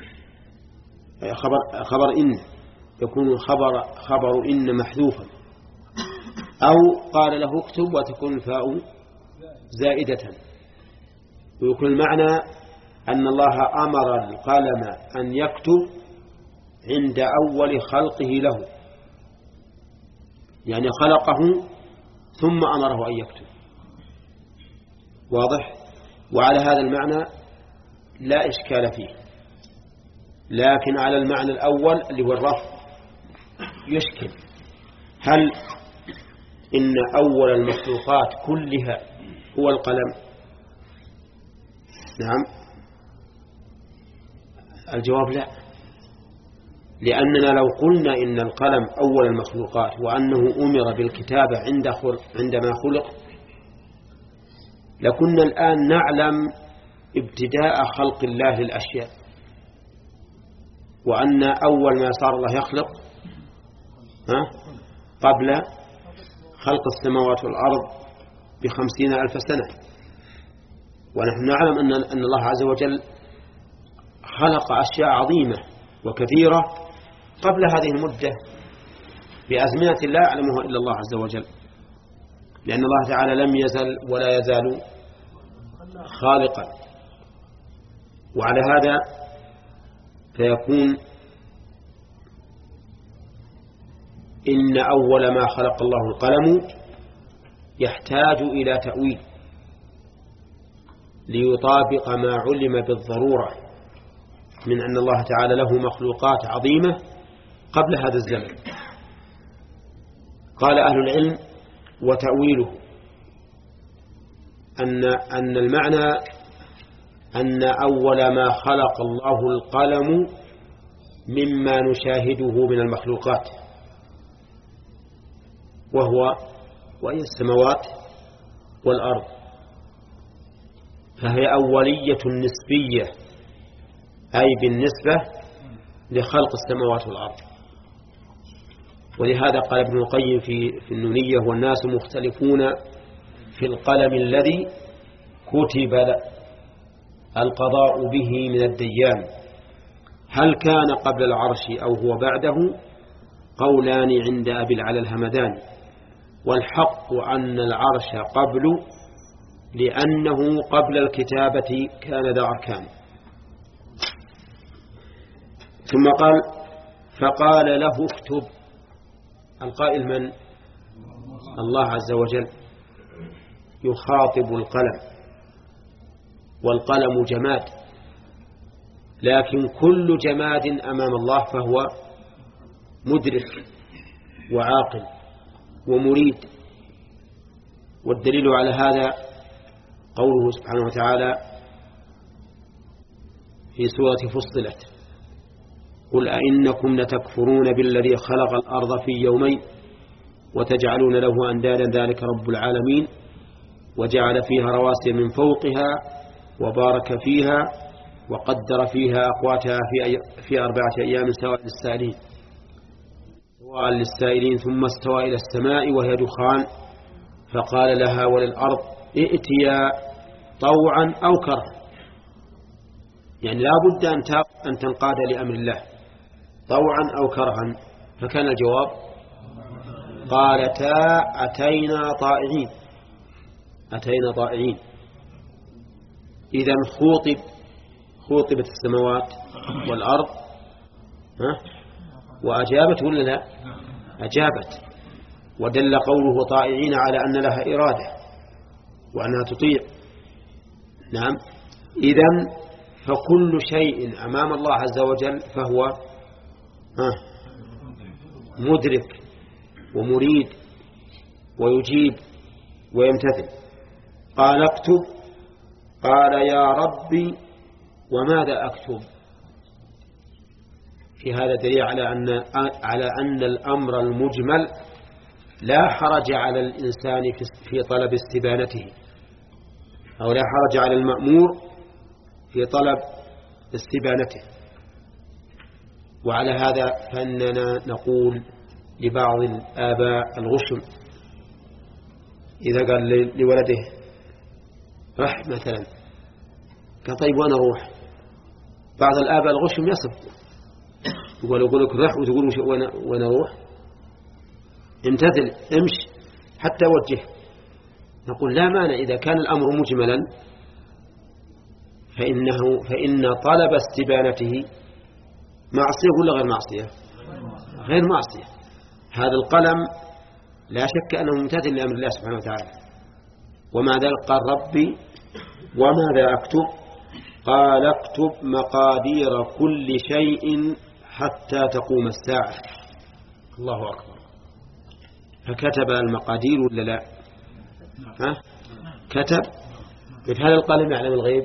[SPEAKER 3] خبر خبر إن يكون خبر خبر إن محذوفا، أو قال له اكتب وتكون الفاء زائدة، ويكون المعنى أن الله أمر القلم أن يكتب عند أول خلقه له، يعني خلقه ثم أمره أن يكتب. واضح؟ وعلى هذا المعنى لا إشكال فيه، لكن على المعنى الأول اللي هو الرفع يشكل. هل إن أول المخلوقات كلها هو القلم؟ نعم. الجواب لا، لأننا لو قلنا إن القلم أول المخلوقات وأنه أمر بالكتابة عندما خلق لكنا الآن نعلم ابتداء خلق الله للأشياء، وأن أول ما صار الله يخلق ها قبل خلق السماوات والأرض بخمسين ألف سنة. ونحن نعلم أن أن الله عز وجل خلق أشياء عظيمة وكثيرة قبل هذه المدة بأزمنة لا يعلمها إلا الله عز وجل، لأن الله تعالى لم يزل ولا يزال خالقا. وعلى هذا فيكون إن أول ما خلق الله القلم يحتاج إلى تأويل ليطابق ما علم بالضرورة من أن الله تعالى له مخلوقات عظيمة قبل هذا الزمن. قال أهل العلم: وتأويله أن أن المعنى أن أول ما خلق الله القلم مما نشاهده من المخلوقات، وهو وهي السماوات والأرض، فهي أولية نسبية، أي بالنسبة لخلق السماوات والأرض. ولهذا قال ابن القيم في في النونية: والناس مختلفون في القلم الذي كتب القضاء به من الديان، هل كان قبل العرش أو هو بعده؟ قولان عند أبي العلا الهمداني، والحق أن العرش قبل، لأنه قبل الكتابة كان ذا أركان. ثم قال: فقال له اكتب. القائل من؟ الله عز وجل يخاطب القلم، والقلم جماد، لكن كل جماد أمام الله فهو مدرك وعاقل ومريد. والدليل على هذا قوله سبحانه وتعالى في سورة فصلت: قل أئنكم لتكفرون بالذي خلق الأرض في يومين وتجعلون له أندادا ذلك رب العالمين وجعل فيها رواسي من فوقها وبارك فيها وقدر فيها أقواتها في, في أربعة أيام سواء للسائلين سواء للسائلين ثم استوى إلى السماء وهي دخان فقال لها وللأرض ائتيا طوعا أو كرها، يعني لا بد أن تنقاد لأمر الله طوعا أو كرها. فكان الجواب: قالتا أتينا طائعين، أتينا طائعين. إذن خوطب خوطبت السماوات والأرض ها وأجابت ولا لا؟ أجابت. ودل قوله طائعين على أن لها إرادة وأنها تطيع. نعم. إذن فكل شيء أمام الله عز وجل فهو مدرك ومريد ويجيب ويمتثل. قال اكتب، قال يا ربي وماذا أكتب؟ في هذا دليل على أن على أن الأمر المجمل لا حرج على الإنسان في طلب استبانته، أو لا حرج على المأمور في طلب استبانته. وعلى هذا فإننا نقول لبعض الآباء الغشم إذا قال لولده رح مثلا، قال طيب وأنا أروح. بعض الآباء الغشم يصف يقول يقول لك رح وتقول وأنا أروح، امتثل امش حتى وجه. نقول لا مانع إذا كان الأمر مجملا فإنه فإن طلب استبانته معصية ولا غير معصية؟ غير معصية. هذا القلم لا شك أنه ممتثل لأمر الله سبحانه وتعالى. ومع ذلك قال ربي وماذا أكتب؟ قال اكتب مقادير كل شيء حتى تقوم الساعة. الله أكبر. فكتب المقادير ولا لا؟ ها؟ كتب. هذا القلم يعلم الغيب؟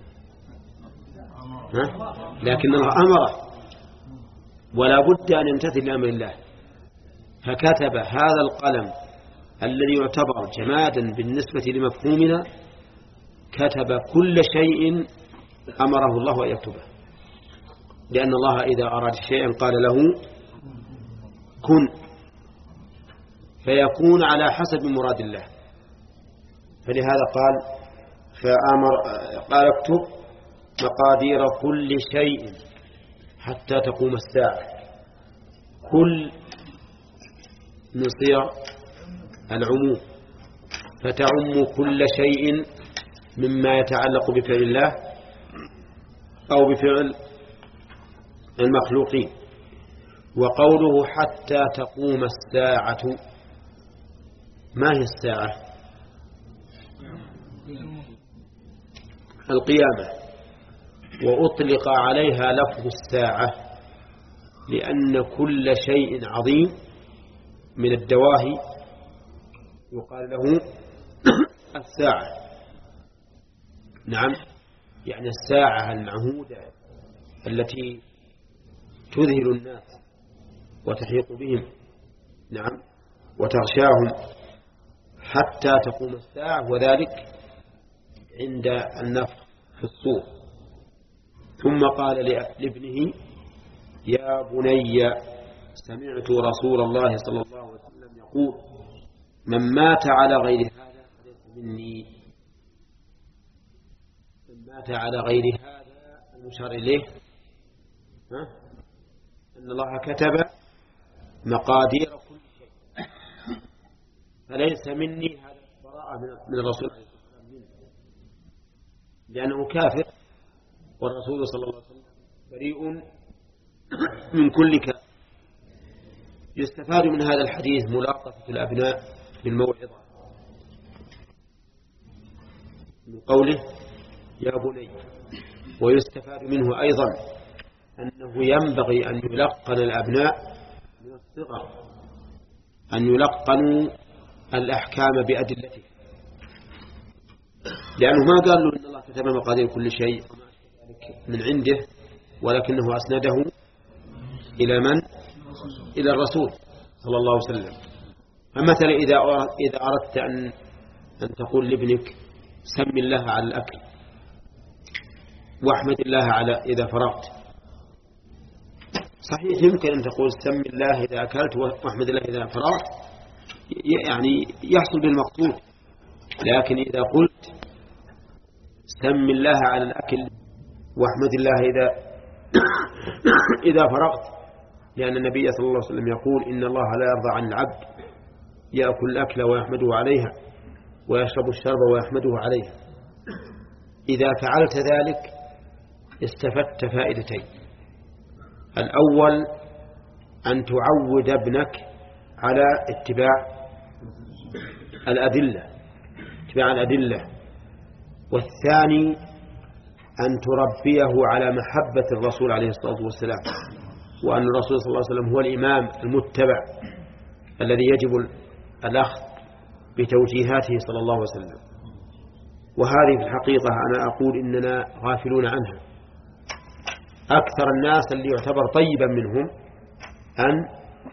[SPEAKER 3] ها؟ لكن الله أمره ولا بد أن يمتثل لأمر الله، فكتب هذا القلم الذي يعتبر جمادا بالنسبة لمفهومنا، كتب كل شيء أمره الله أن يكتبه. لأن الله إذا أراد شيئا قال له كن، فيكون على حسب مراد الله. فلهذا قال فأمر قال اكتب مقادير كل شيء حتى تقوم الساعة. كل من صيغ العموم، فتعم كل شيء مما يتعلق بفعل الله أو بفعل المخلوقين. وقوله حتى تقوم الساعة، ما هي الساعة؟ القيامة. وأطلق عليها لفظ الساعة لأن كل شيء عظيم من الدواهي يقال له الساعة. نعم، يعني الساعة المعهودة التي تذهل الناس وتحيط بهم، نعم، وتغشاهم حتى تقوم الساعة، وذلك عند النفخ في الصور. ثم قال لابنه يا بني سمعت رسول الله صلى الله عليه وسلم يقول من مات على غير هذا فليس مني. من مات على غير هذا المشار إليه ها؟ أن الله كتب مقادير كل شيء، فليس مني هذا البراءة من الرسول عليه الصلاة والسلام، لأنه كافر، والرسول صلى الله عليه وسلم بريء من كل كافر. يستفاد من هذا الحديث ملاطفة الأبناء بالموعظة من قوله يا بني. ويستفاد منه أيضا أنه ينبغي أن يلقن الأبناء من الصغر، أن يلقنوا الأحكام بأدلته، لأنه ما قال له إن الله كتب مقادير كل شيء من عنده، ولكنه أسنده إلى من؟ إلى الرسول صلى الله عليه وسلم. فمثلا إذا إذا أردت أن أن تقول لابنك سم الله على الأكل واحمد الله على إذا فرغت، صحيح يمكن أن تقول سم الله إذا أكلت واحمد الله إذا فرغت، يعني يحصل بالمقصود. لكن إذا قلت سم الله على الأكل واحمد الله إذا إذا فرغت، لأن النبي صلى الله عليه وسلم يقول إن الله لا يرضى عن العبد يأكل الأكل ويحمده عليها ويشرب الشرب ويحمده عليها. إذا فعلت ذلك استفدت فائدتين: الأول أن تعود ابنك على اتباع الأدلة اتباع الأدلة والثاني أن تربيه على محبة الرسول عليه الصلاة والسلام، وأن الرسول صلى الله عليه وسلم هو الإمام المتبع الذي يجب الأخذ بتوجيهاته صلى الله عليه وسلم. وهذه في الحقيقة أنا أقول إننا غافلون عنها. أكثر الناس اللي يعتبر طيبا منهم أن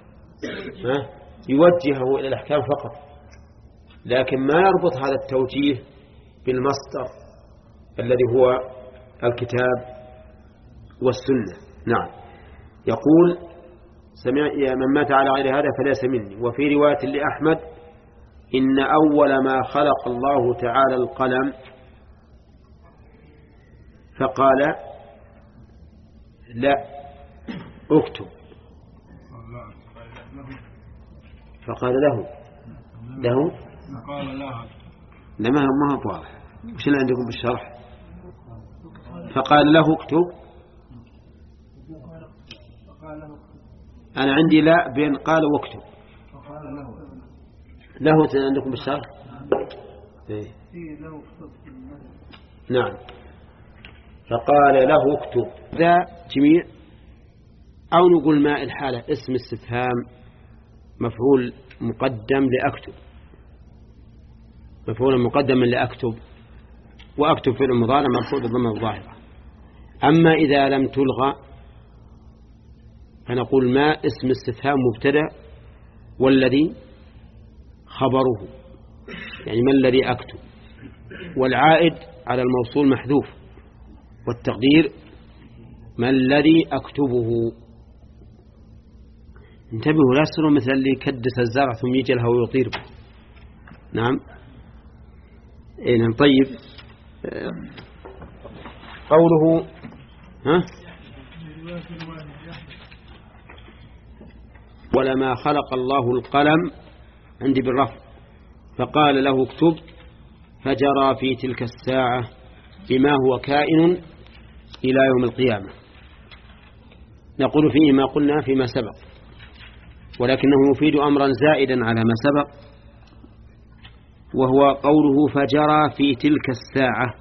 [SPEAKER 3] يوجهه إلى الأحكام فقط، لكن ما يربط هذا التوجيه بالمصدر الذي هو الكتاب والسنة. نعم. يقول سمع من مات على غير هذا فليس مني. وفي رواية لأحمد إن أول ما خلق الله تعالى القلم فقال لا اكتب، فقال له له لما ما هو واضح. وش اللي عندكم بالشرح؟ فقال له اكتب. أنا عندي لا بين قال واكتب. له عندكم بالشرح؟ إيه؟ نعم. فقال له اكتب. ذا جميع أو نقول ما الحالة اسم استفهام مفعول مقدم لأكتب، مفعول مقدم لأكتب، وأكتب في المضارع مرفوع بالضمة الظاهرة. أما إذا لم تلغى فنقول ما اسم استفهام مبتدأ والذي خبره، يعني ما الذي أكتب، والعائد على الموصول محذوف والتقدير ما الذي أكتبه. انتبهوا لا تصيروا مثل اللي يكدس الزرع ثم يجي الهواء ويطير به. نعم إيه طيب. قوله ها ولما خلق الله القلم عندي بالرفع فقال له اكتب فجرى في تلك الساعة بما هو كائن إلى يوم القيامة. نقول فيه ما قلنا فيما سبق، ولكنه يفيد أمرا زائدا على ما سبق، وهو قوله فجرى في تلك الساعة،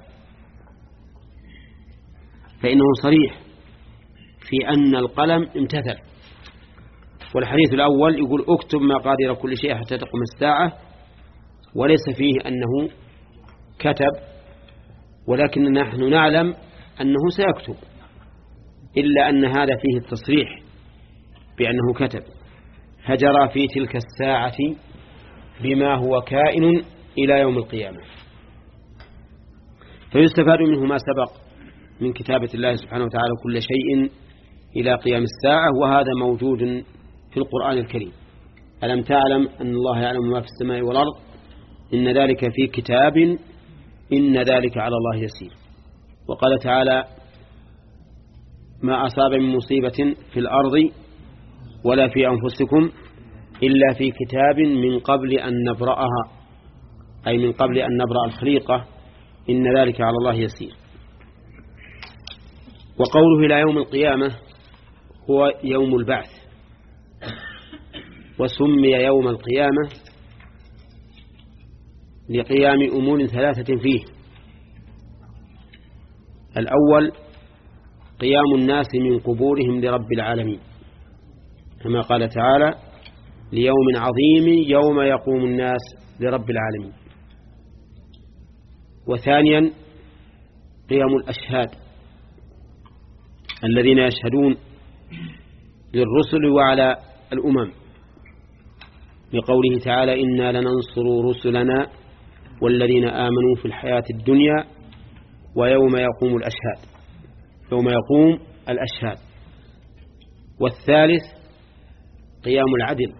[SPEAKER 3] فإنه صريح في أن القلم امتثل. والحديث الأول يقول اكتب مقادير كل شيء حتى تقوم الساعة، وليس فيه أنه كتب، ولكن نحن نعلم أنه سيكتب، إلا أن هذا فيه التصريح بأنه كتب. فجرى في تلك الساعة بما هو كائن إلى يوم القيامة. فيستفاد منه ما سبق من كتابة الله سبحانه وتعالى كل شيء إلى قيام الساعة، وهذا موجود في القرآن الكريم. ألم تعلم أن الله يعلم ما في السماء والأرض إن ذلك في كتاب إن ذلك على الله يسير. وقال تعالى ما أصاب من مصيبة في الأرض ولا في أنفسكم إلا في كتاب من قبل أن نبرأها، أي من قبل أن نبرأ الخليقة، إن ذلك على الله يسير. وقوله إلى يوم القيامة هو يوم البعث، وسمي يوم القيامة لقيام أمور ثلاثة فيه. الأول قيام الناس من قبورهم لرب العالمين، كما قال تعالى ليوم عظيم يوم يقوم الناس لرب العالمين. وثانيا قيام الأشهاد الذين يشهدون للرسل وعلى الأمم، لقوله تعالى إنا لننصر رسلنا والذين آمنوا في الحياة الدنيا ويوم يقوم الأشهاد، يوم يقوم الأشهاد. والثالث قيام العدل،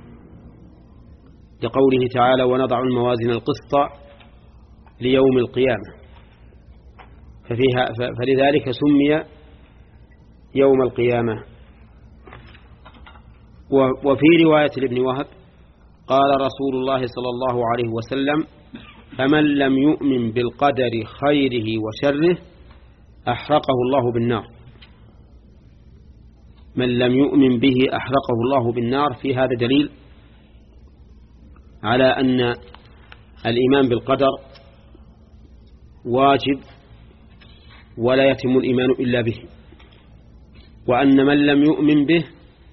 [SPEAKER 3] لقوله تعالى ونضع الموازين القسط ليوم القيامة، ففيها فلذلك سمي يوم القيامة. وفي رواية لابن وهب قال رسول الله صلى الله عليه وسلم فمن لم يؤمن بالقدر خيره وشره أحرقه الله بالنار. من لم يؤمن به أحرقه الله بالنار. في هذا دليل على أن الإيمان بالقدر واجب ولا يتم الإيمان إلا به، وأن من لم يؤمن به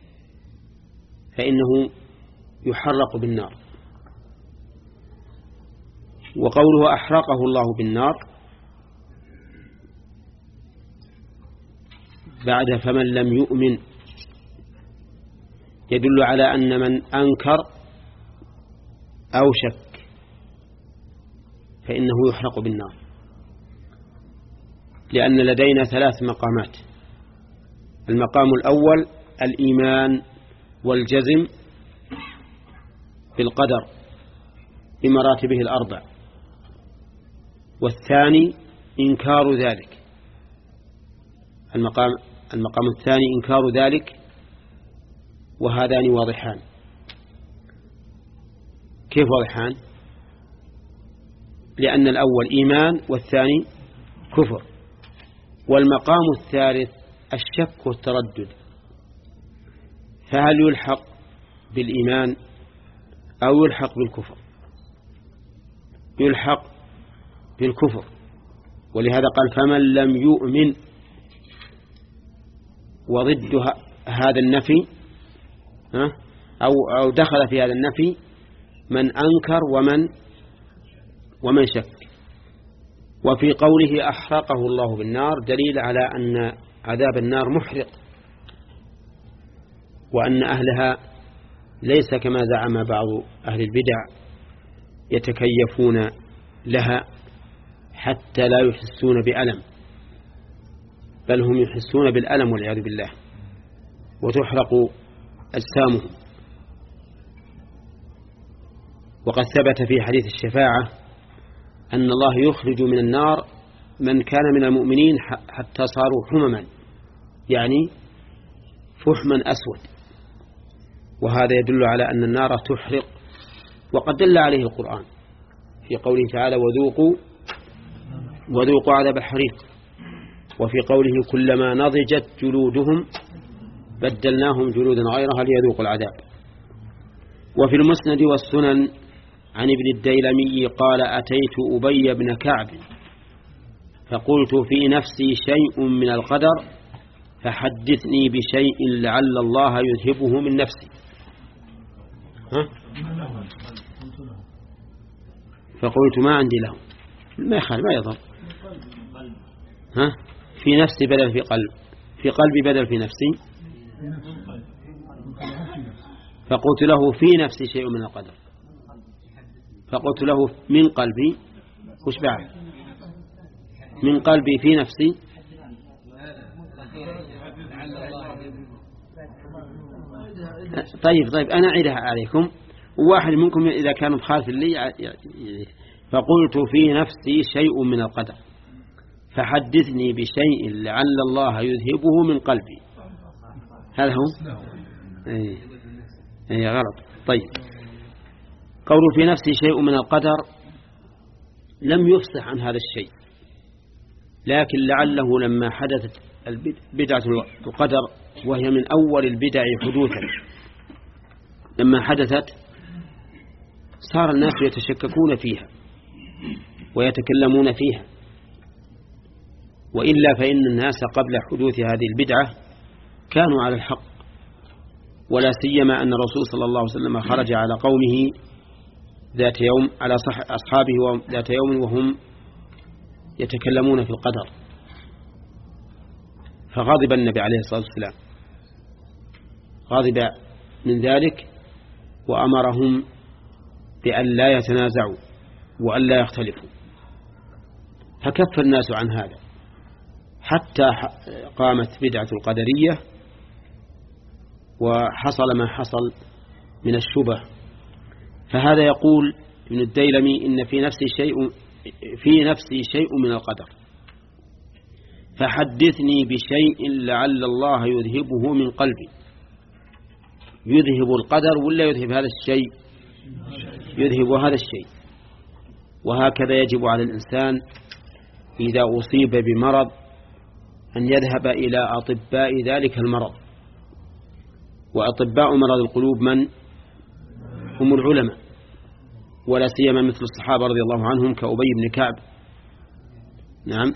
[SPEAKER 3] فإنه يحرق بالنار. وقوله أحرقه الله بالنار بعد فمن لم يؤمن يدل على أن من أنكر أو شك فإنه يحرق بالنار، لأن لدينا ثلاث مقامات. المقام الأول الإيمان والجزم بالقدر بمراتبه الأربع، والثاني إنكار ذلك. المقام المقام الثاني إنكار ذلك، وهذان واضحان. كيف واضحان؟ لأن الأول إيمان والثاني كفر. والمقام الثالث الشك والتردد، فهل يلحق بالإيمان أو يلحق بالكفر؟ يلحق بالكفر، ولهذا قال فمن لم يؤمن، وضد هذا النفي أو دخل في هذا النفي من أنكر ومن ومن شك. وفي قوله أحرقه الله بالنار دليل على أن عذاب النار محرق، وأن أهلها ليس كما زعم بعض أهل البدع يتكيفون لها حتى لا يحسون بألم، بل هم يحسون بالألم والعياذ بالله وتحرق أجسامهم. وقد ثبت في حديث الشفاعة أن الله يخرج من النار من كان من المؤمنين حتى صاروا حمما، يعني فحما أسود، وهذا يدل على أن النار تحرق، وقد دل عليه القرآن في قوله تعالى وذوقوا وذوقوا عذاب الحريق، وفي قوله كلما نضجت جلودهم بدلناهم جلودا غيرها ليذوقوا العذاب. وفي المسند والسنن عن ابن الديلمي قال أتيت أبي بن كعب فقلت في نفسي شيء من القدر فحدثني بشيء لعل الله يذهبه من نفسي. ها؟ فقلت ما عندي له، ما يخالف ما يضر. ها؟ في نفسي بدل في قلب، في قلبي بدل في نفسي. فقلت له في نفسي شيء من القدر، فقلت له من قلبي، وش بعد من قلبي في نفسي. طيب طيب أنا أعيدها عليكم، وواحد منكم إذا كان مخالف لي. فقلت في نفسي شيء من القدر فحدثني بشيء لعل الله يذهبه من قلبي. هذا هو؟ اي اي غلط. طيب قوله في نفسي شيء من القدر لم يفصح عن هذا الشيء، لكن لعله لما حدثت بدعة القدر وهي من أول البدع حدوثا، لما حدثت صار الناس يتشككون فيها ويتكلمون فيها، وإلا فإن الناس قبل حدوث هذه البدعة كانوا على الحق، ولا سيما أن الرسول صلى الله عليه وسلم خرج على قومه ذات يوم على أصحابه ذات يوم وهم يتكلمون في القدر، فغضب النبي عليه الصلاة والسلام، غضب من ذلك وأمرهم بأن لا يتنازعوا وأن لا يختلفوا، فكف الناس عن هذا حتى قامت بدعة القدرية وحصل ما حصل من الشبه. فهذا يقول ابن الديلمي إن في نفسي شيء في نفسي شيء من القدر فحدثني بشيء لعل الله يذهبه من قلبي. يذهب القدر ولا يذهب هذا الشيء؟ يذهب هذا الشيء. وهكذا يجب على الإنسان إذا أصيب بمرض أن يذهب إلى أطباء ذلك المرض، وأطباء مرض القلوب من هم العلماء، ولا سيما مثل الصحابة رضي الله عنهم كأبي بن كعب. نعم.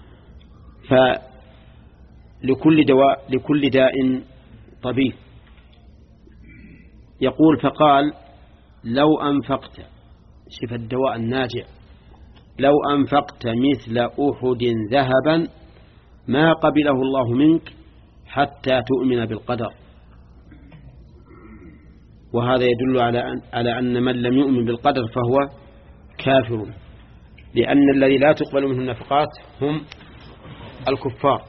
[SPEAKER 3] فلكل دواء لكل داء طبيب. يقول فقال لو أنفقت، شف الدواء الناجع، لو أنفقت مثل أحد ذهبا ما قبله الله منك حتى تؤمن بالقدر. وهذا يدل على أن, على أن من لم يؤمن بالقدر فهو كافر، لأن الذي لا تقبل منه النفقات هم الكفار.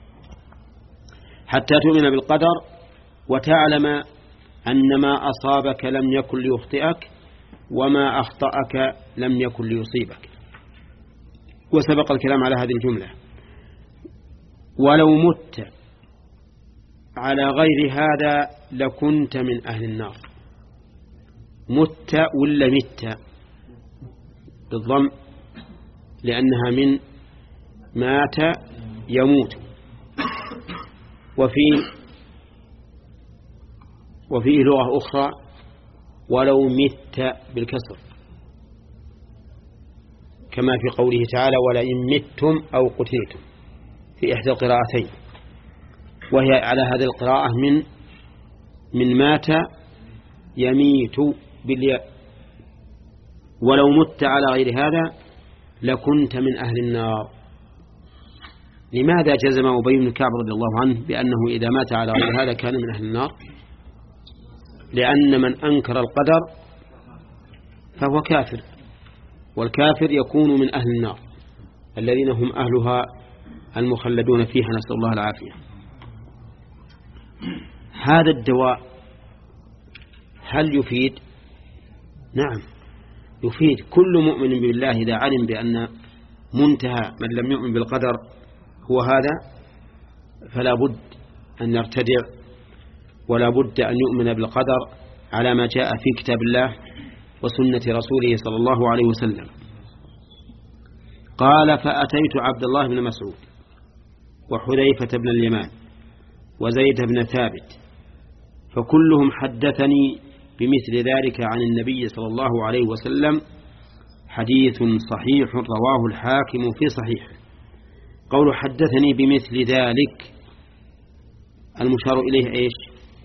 [SPEAKER 3] حتى تؤمن بالقدر وتعلم أن ما أصابك لم يكن ليخطئك وما أخطأك لم يكن ليصيبك. وسبق الكلام على هذه الجملة. ولو مت على غير هذا لكنت من أهل النار. مت ولا مت بالضم، لأنها من مات يموت. وفي وفيه لغة أخرى ولو مت بالكسر، كما في قوله تعالى ولئن متم أو قتلتم في إحدى القراءتين، وهي على هذه القراءة من من مات يميت بالياء. ولو مت على غير هذا لكنت من أهل النار. لماذا جزم أبي بن كعب رضي الله عنه بأنه إذا مات على غير هذا كان من أهل النار؟ لأن من أنكر القدر فهو كافر، والكافر يكون من أهل النار الذين هم أهلها المخلدون فيها، نسأل الله العافية. هذا الدواء هل يفيد؟ نعم يفيد. كل مؤمن بالله إذا علم بأن منتهى من لم يؤمن بالقدر هو هذا فلا بد أن يرتدع، ولا بد أن يؤمن بالقدر على ما جاء في كتاب الله وسنة رسوله صلى الله عليه وسلم. قال: فأتيت عبد الله بن مسعود وحذيفة بن اليمان وزيد بن ثابت فكلهم حدثني بمثل ذلك عن النبي صلى الله عليه وسلم، حديث صحيح رواه الحاكم في صحيح. قول حدثني بمثل ذلك المشار إليه إيش؟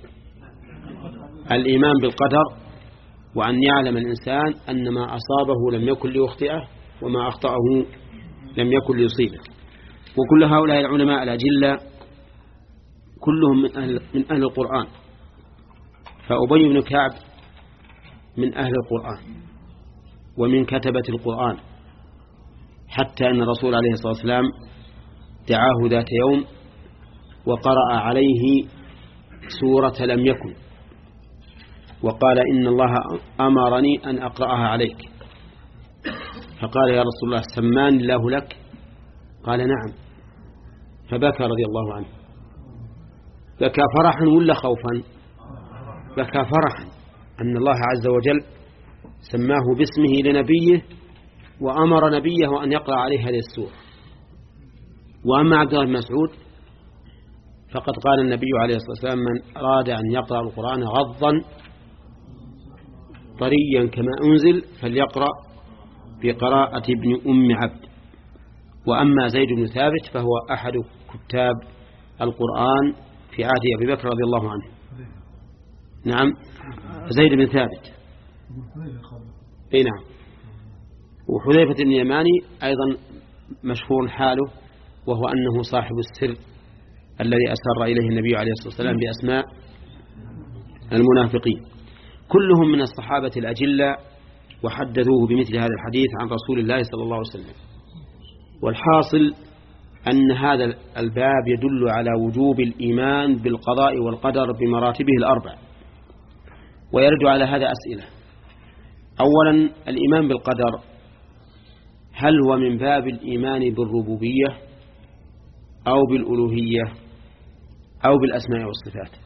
[SPEAKER 3] الإيمان بالقدر، وأن يعلم الإنسان أن ما أصابه لم يكن ليخطئه وما أخطأه لم يكن ليصيبه. وكل هؤلاء العلماء الأجلة كلهم من أهل, من أهل القرآن، فأبي بن كعب من أهل القرآن ومن كتبة القرآن، حتى أن الرسول عليه الصلاة والسلام دعاه ذات يوم وقرأ عليه سورة لم يكن وقال: إن الله أمرني أن أقرأها عليك. فقال: يا رسول الله سمان الله لك؟ قال: نعم. فبكى رضي الله عنه. بكى فرحا ولا خوفا؟ بكى فرحا أن الله عز وجل سماه باسمه لنبيه وأمر نبيه أن يقرأ عليه هذه السورة. وأما عبد الله بن مسعود فقد قال النبي عليه الصلاة والسلام: من أراد أن يقرأ القرآن غضا طريا كما أنزل فليقرأ بقراءة ابن أم عبد. وأما زيد بن ثابت فهو أحد كتاب القرآن في عهد أبي بكر رضي الله عنه. نعم زيد بن ثابت اي نعم. وحذيفة بن اليماني أيضا مشهور حاله، وهو أنه صاحب السر الذي أسر إليه النبي عليه الصلاة والسلام بأسماء المنافقين. كلهم من الصحابة الأجلة وحدثوه بمثل هذا الحديث عن رسول الله صلى الله عليه وسلم. والحاصل أن هذا الباب يدل على وجوب الإيمان بالقضاء والقدر بمراتبه الأربع. ويرد على هذا أسئلة. أولا، الإيمان بالقدر هل هو من باب الإيمان بالربوبية أو بالألوهية أو بالأسماء والصفات؟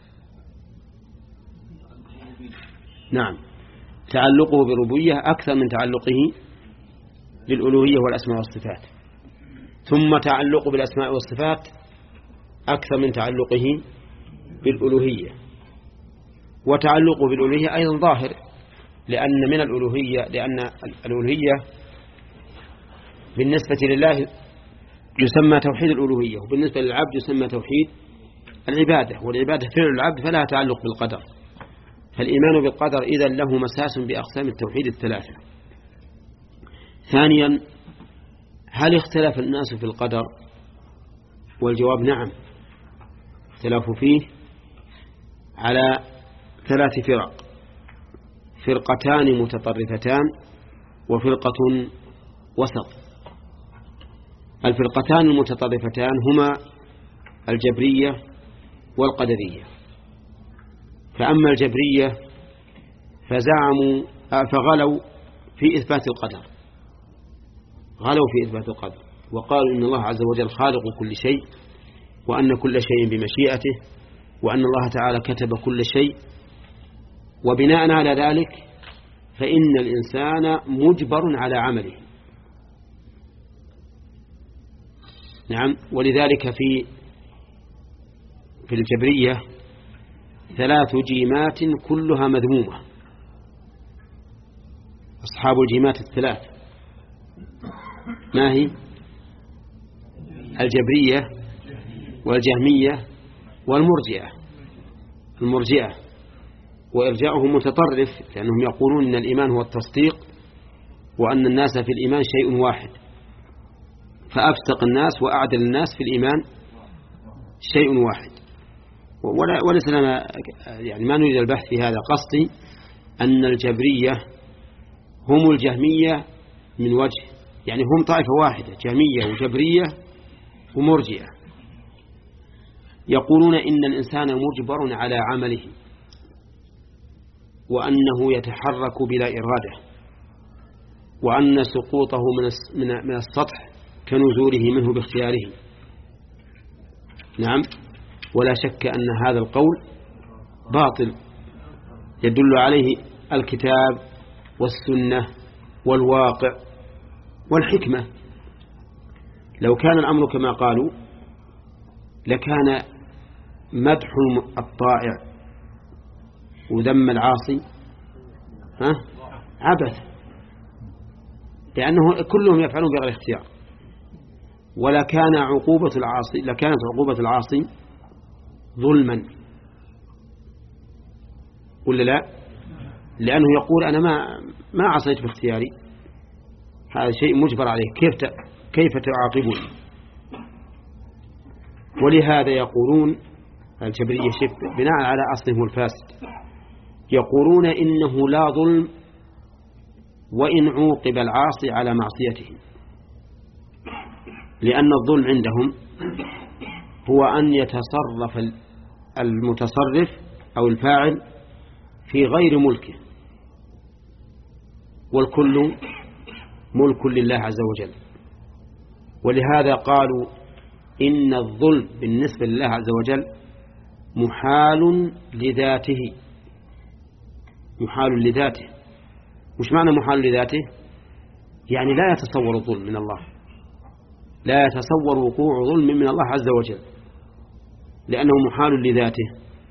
[SPEAKER 3] نعم، تعلقه بالربوبية أكثر من تعلقه بالألوهية والأسماء والصفات، ثم تعلقه بالأسماء والصفات أكثر من تعلقه بالألوهية. وتعلقه بالألوهية أيضا ظاهر، لأن من الألوهية لأن الألوهية بالنسبة لله يسمى توحيد الألوهية، وبالنسبة للعبد يسمى توحيد العبادة، والعبادة فعل العبد فلا تعلق بالقدر. فالإيمان بالقدر إذن له مساس بأقسام التوحيد الثلاثة. ثانيا، هل اختلف الناس في القدر؟ والجواب نعم، اختلفوا فيه على ثلاث فرق: فرقتان متطرفتان وفرقة وسط. الفرقتان المتطرفتان هما الجبرية والقدرية. فأما الجبرية فزعموا فغلوا في إثبات القدر، غلوا في إثبات القدر وقالوا إن الله عز وجل خالق كل شيء، وأن كل شيء بمشيئته، وأن الله تعالى كتب كل شيء، وبناء على ذلك فإن الإنسان مجبر على عمله. نعم. ولذلك في في الجبرية ثلاث جيمات كلها مذمومة. أصحاب الجيمات الثلاث ما هي؟ الجبرية والجهمية والمرجئة. المرجئة وإرجاؤهم متطرف، لأنهم يقولون إن الإيمان هو التصديق، وأن الناس في الإيمان شيء واحد، فأفسق الناس وأعدل الناس في الإيمان شيء واحد. وليس لنا يعني ما نريد البحث في هذا. قصدي أن الجبرية هم الجهمية من وجه، يعني هم طائفة واحدة، جهمية وجبرية ومرجئة يقولون إن الإنسان مجبر على عمله وأنه يتحرك بلا إرادة، وأن سقوطه من السطح كنزوله منه باختياره. نعم، ولا شك أن هذا القول باطل، يدل عليه الكتاب والسنة والواقع والحكمة. لو كان الأمر كما قالوا لكان مدح الطائع وذم العاصي ها عبث، لأنه كلهم يفعلون بغير اختيار، ولا كان عقوبة العاصي لكانت عقوبة العاصي ظلما، ولا لا؟ لأنه يقول أنا ما ما عصيت باختياري، هذا شيء مجبر عليه، كيف كيف تعاقبون؟ ولهذا يقولون الجبرية شف بناء على أصلهم الفاسد، يقولون إنه لا ظلم وإن عوقب العاصي على معصيته، لأن الظلم عندهم هو أن يتصرف المتصرف أو الفاعل في غير ملكه، والكل ملك لله عز وجل. ولهذا قالوا إن الظلم بالنسبة لله عز وجل محال لذاته، محال لذاته. مش معنى محال لذاته؟ يعني لا يتصور الظلم من الله، لا يتصور وقوع ظلم من الله عز وجل، لأنه محال لذاته.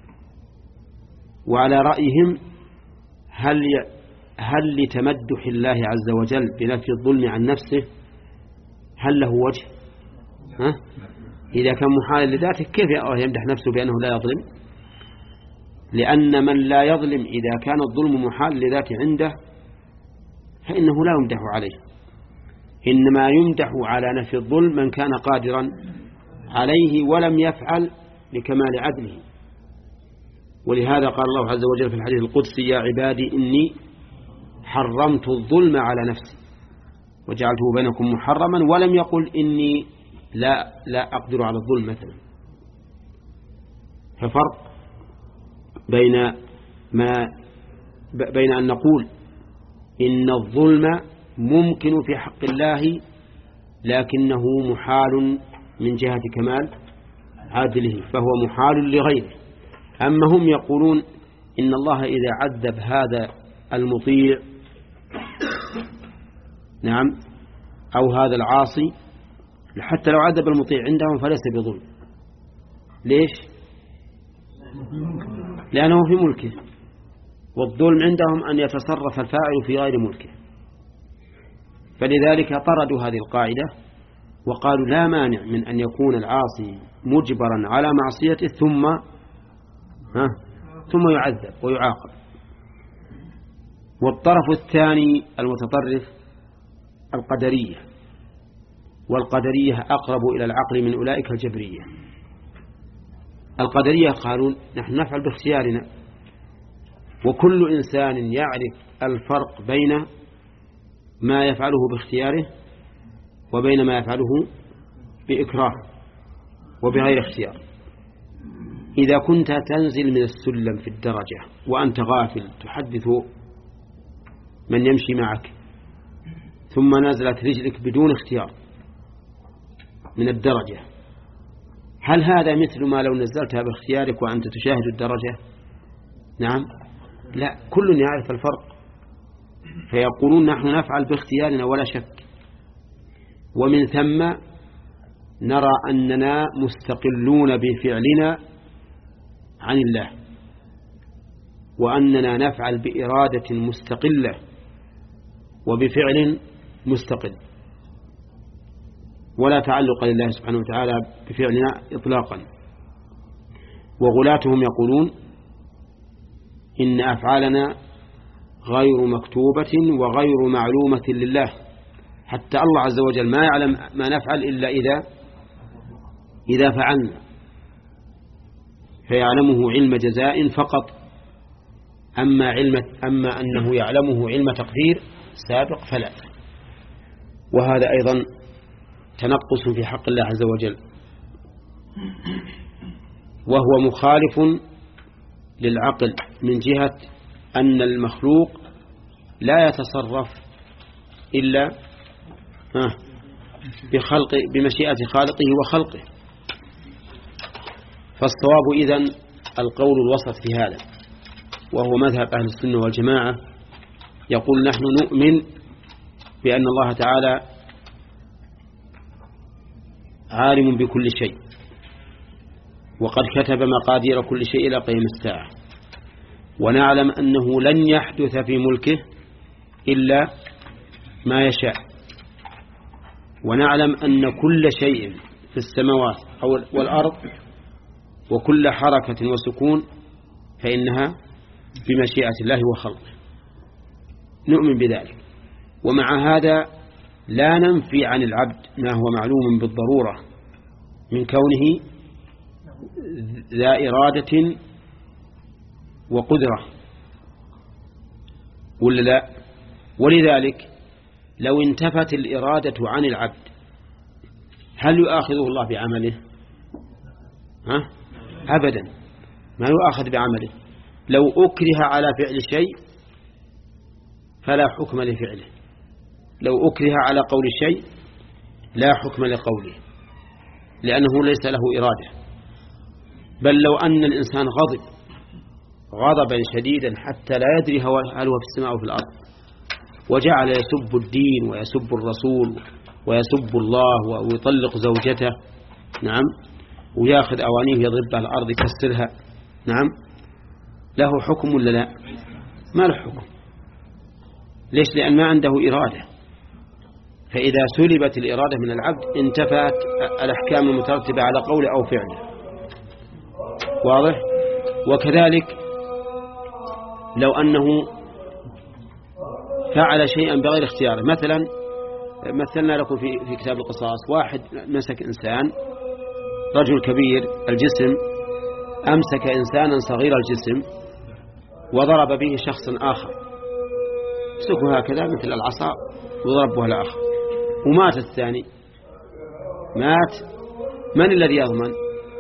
[SPEAKER 3] وعلى رأيهم هل هل لتمدح الله عز وجل بنفي الظلم عن نفسه هل له وجه؟ ها؟ إذا كان محال لذاته كيف يمدح نفسه بأنه لا يظلم؟ لأن من لا يظلم إذا كان الظلم محال لذاته عنده فإنه لا يمدح عليه، إنما يمدح على نفي الظلم من كان قادرا عليه ولم يفعل لكمال عدله. ولهذا قال الله عز وجل في الحديث القدسي: يا عبادي إني حرمت الظلم على نفسي وجعلته بينكم محرما، ولم يقل إني لا لا أقدر على الظلم مثلا. ففرق بين ما بين أن نقول إن الظلم ممكن في حق الله لكنه محال من جهة كمال عادله، فهو محال لغيره. أما هم يقولون إن الله إذا عذب هذا المطيع نعم أو هذا العاصي، حتى لو عذب المطيع عندهم فليس بظلم. ليش؟ لأنه في ملكه، والظلم عندهم أن يتصرف الفاعل في غير ملكه. فلذلك طردوا هذه القاعدة وقالوا لا مانع من أن يكون العاصي مجبرا على معصيته ثم ها ثم يعذب ويعاقب. والطرف الثاني المتطرف القدرية، والقدرية أقرب إلى العقل من أولئك الجبرية. القدرية قالوا نحن نفعل باختيارنا، وكل إنسان يعرف الفرق بين ما يفعله باختياره وبين ما يفعله بإكراه وبغير اختيار. إذا كنت تنزل من السلم في الدرجة وأنت غافل تحدث من يمشي معك، ثم نزلت رجلك بدون اختيار من الدرجة، هل هذا مثل ما لو نزلتها باختيارك وأنت تشاهد الدرجة؟ نعم، لا، كل يعرف الفرق. فيقولون نحن نفعل باختيارنا ولا شك، ومن ثم نرى أننا مستقلون بفعلنا عن الله، وأننا نفعل بإرادة مستقلة وبفعل مستقل، ولا تعلق لله سبحانه وتعالى بفعلنا إطلاقا. وغلاتهم يقولون إن أفعالنا غير مكتوبة وغير معلومة لله، حتى الله عز وجل ما يعلم ما نفعل إلا إذا إذا فعلنا، فيعلمه علم جزاء فقط. أما علم أما أنه يعلمه علم تقدير سابق فلا. وهذا أيضا تنقص في حق الله عز وجل، وهو مخالف للعقل من جهة أن المخلوق لا يتصرف إلا بخلق بمشيئة خالقه وخلقه. فالصواب إذن القول الوسط في هذا، وهو مذهب أهل السنة والجماعة، يقول نحن نؤمن بأن الله تعالى عالم بكل شيء، وقد كتب مقادير كل شيء إلى قيام الساعة، ونعلم أنه لن يحدث في ملكه إلا ما يشاء، ونعلم أن كل شيء في السماوات والأرض وكل حركة وسكون فإنها بمشيئة الله وخلقه، نؤمن بذلك. ومع هذا لا ننفي عن العبد ما هو معلوم بالضرورة من كونه ذا إرادة وقدرة، ولا لا؟ ولذلك لو انتفت الإرادة عن العبد هل يؤاخذه الله بعمله؟ ها؟ أبدا، ما يؤاخذ بعمله. لو أكره على فعل شيء فلا حكم لفعله، لو أكره على قول شيء لا حكم لقوله، لأنه ليس له إرادة. بل لو أن الإنسان غضب غضبا شديدا حتى لا يدري هل هو في السماء وفي الأرض، وجعل يسب الدين ويسب الرسول ويسب الله ويطلق زوجته، نعم، وياخذ أوانيه يضربها على الأرض يكسرها، نعم، له حكم ولا لا؟ ما له حكم. ليش؟ لأن ما عنده إرادة. فإذا سلبت الإرادة من العبد انتفت الأحكام المترتبة على قول أو فعل. واضح؟ وكذلك لو أنه فعل شيئا بغير اختياره، مثلا مثلنا لكم في في كتاب القصاص، واحد مسك إنسان رجل كبير الجسم أمسك إنسانا صغير الجسم وضرب به شخص آخر، مسكه هكذا مثل العصا وضرب بها الآخر، ومات الثاني، مات، من الذي يضمن؟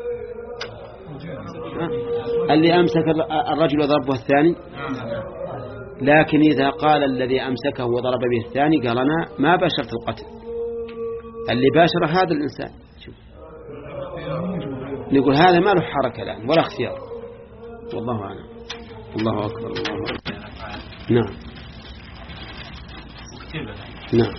[SPEAKER 3] اللي أمسك الرجل وضربه الثاني. لكن إذا قال الذي أمسكه وضرب به الثاني قال أنا ما باشرت القتل، اللي باشر هذا الإنسان، شوف، نقول هذا ما له حركة الآن ولا اختيار. والله أعلم. الله أكبر. الله أكبر. نعم نعم.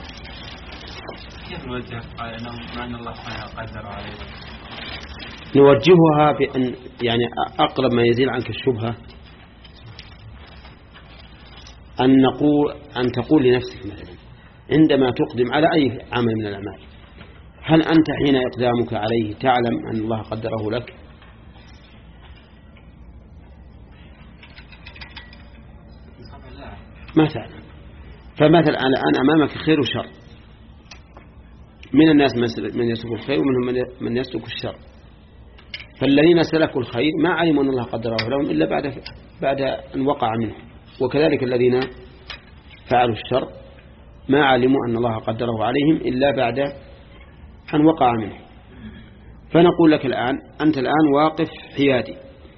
[SPEAKER 5] كيف نوجه قال أنه مع أن الله سبحانه قدر عليه؟
[SPEAKER 3] نوجهها بأن يعني أقرب ما يزيل عنك الشبهة أن نقول أن تقول لنفسك مثلا عندما تقدم على أي عمل من الأعمال، هل أنت حين إقدامك عليه تعلم أن الله قدره لك؟ ما تعلم. فمثلا الآن أمامك خير وشر، من الناس من يسلك الخير ومنهم من يسلك الشر، فالذين سلكوا الخير ما علموا أن الله قدره لهم إلا بعد بعد أن وقع منهم، وكذلك الذين فعلوا الشر ما علموا أن الله قدره عليهم إلا بعد أن وقع منهم. فنقول لك الآن أنت الآن واقف حيادي،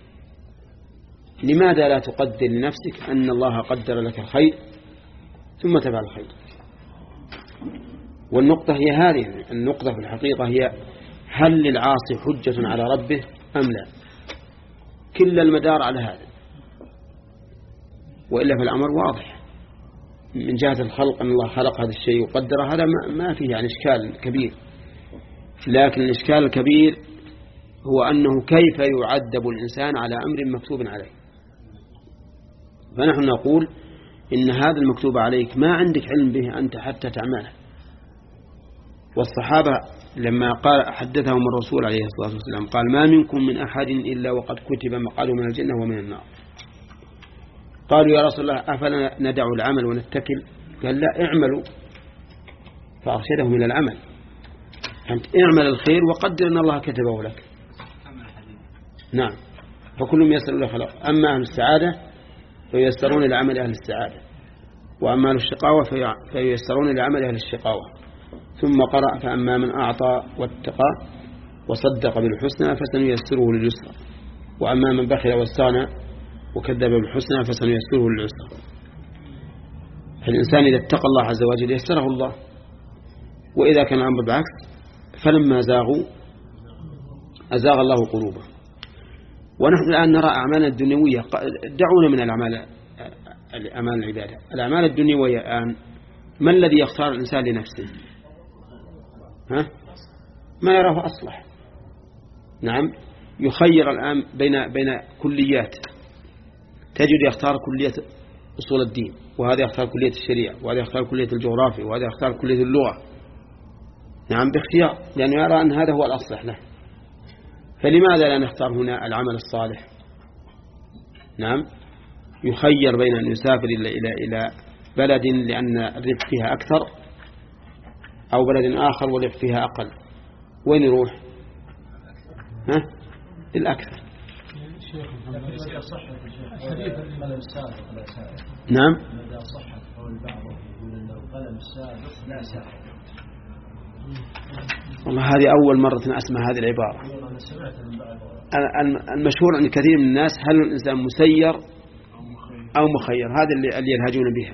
[SPEAKER 3] لماذا لا تقدر لنفسك أن الله قدر لك الخير ثم تفعل الخير؟ والنقطة هي هذه، النقطة في الحقيقة هي هل للعاصي حجة على ربه أم لا؟ كل المدار على هذا، وإلا فالأمر واضح من جهة الخلق، أن الله خلق هذا الشيء وقدر، هذا ما فيه يعني إشكال كبير. لكن الإشكال الكبير هو أنه كيف يعذب الإنسان على أمر مكتوب عليه. فنحن نقول إن هذا المكتوب عليك ما عندك علم به أنت حتى تعمله. والصحابة لما قال حدثهم الرسول عليه الصلاة والسلام قال ما منكم من أحد إلا وقد كتب مقعده من الجنة ومن النار. قالوا يا رسول الله أفلا ندع العمل ونتكل؟ قال لا، اعملوا، فأرشدهم إلى العمل. أنت اعمل الخير وقدر أن الله كتبه لك. نعم، فكل ميسر له خلق. أما أهل السعادة فييسرون لعمل أهل السعادة، وأما أهل الشقاوة فييسرون لعمل أهل الشقاوة. ثم قرأ فأما من أعطى واتقى وصدق بالحسنى فسنيسره لليسرى وأما من بخل واستغنى وكذب بالحسنى فسنيسره للعسرى. فالإنسان إذا اتقى الله عز وجل يسره الله، وإذا كان الأمر بالعكس فلما زاغوا أزاغ الله قلوبهم. ونحن الآن نرى أعمال الدنيوية، دعونا من الأعمال أعمال العبادة. الأعمال الدنيوية الآن ما الذي يختار الإنسان لنفسه؟ ها؟ ما يراه أصلح. نعم، يخير الآن بين بين كليات، تجد يختار كلية أصول الدين، وهذا يختار كلية الشريعة، وهذا يختار كلية الجغرافيا، وهذا يختار كلية اللغة. نعم، باختيار، لأنه يرى أن هذا هو الأصلح له. فلماذا لا نختار هنا العمل الصالح؟ نعم، يخير بين أن يسافر إلى إلى إلى بلد لأن الربح فيها أكثر، أو بلد آخر والربح فيها أقل. وين يروح؟ ها؟ الأكثر. نعم. والله هذه أول مرة أسمع هذه العبارة. المشهور عند كثير من الناس هل الإنسان مسير أو مخير، هذا اللي يلهجون بها.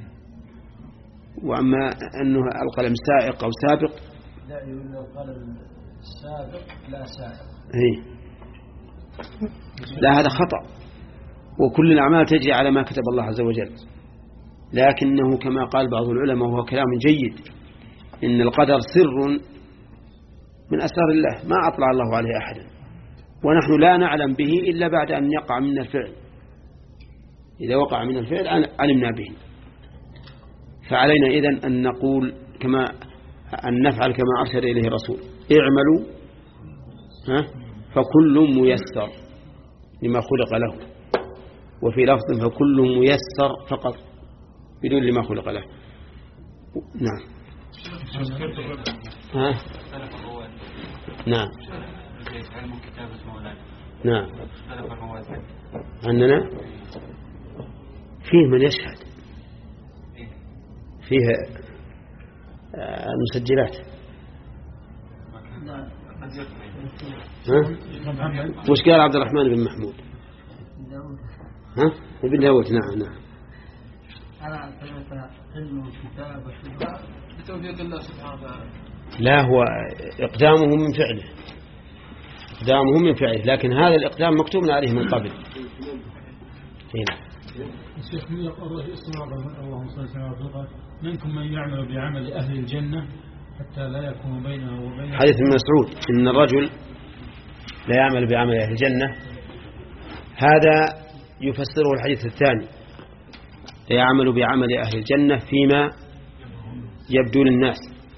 [SPEAKER 3] وأما أنه القلم سائق أو سابق،
[SPEAKER 6] لا، يقول القلم سابق لا سائق.
[SPEAKER 3] هي. لا، هذا خطأ، وكل الأعمال تجري على ما كتب الله عز وجل. لكنه كما قال بعض العلماء وهو كلام جيد، إن القدر سر من أسرار الله ما أطلع الله عليه أحدا، ونحن لا نعلم به إلا بعد أن يقع من الفعل. إذا وقع من الفعل علمنا به. فعلينا إذن أن نقول كما أن نفعل كما أرشد إليه الرسول: اعملوا ها فكل ميسر لما خلق له، وفي لفظ فكل ميسر فقط بدون لما خلق له. نعم. ها؟ نعم. نعم. عندنا فيه من يشهد، فيه المسجلات. ها؟ وش قال عبد الرحمن بن محمود؟ ها؟ ابن داود. نعم نعم.
[SPEAKER 6] أنا أعتمد علم الكتاب والشبهة بتوفيق الله سبحانه وتعالى.
[SPEAKER 3] لا، هو إقدامه من فعله، إقدامه من فعله، لكن هذا الإقدام مكتوب عليه من قبل. هنا.
[SPEAKER 2] الشيخ الله يسمع اللهم صل وسلم منكم من يعمل بعمل أهل الجنة حتى لا يكون بينه وبين.
[SPEAKER 3] حديث ابن مسعود إن الرجل لا يعمل بعمل أهل الجنة، هذا يفسره الحديث الثاني: لا يعمل بعمل أهل الجنة فيما يبدو للناس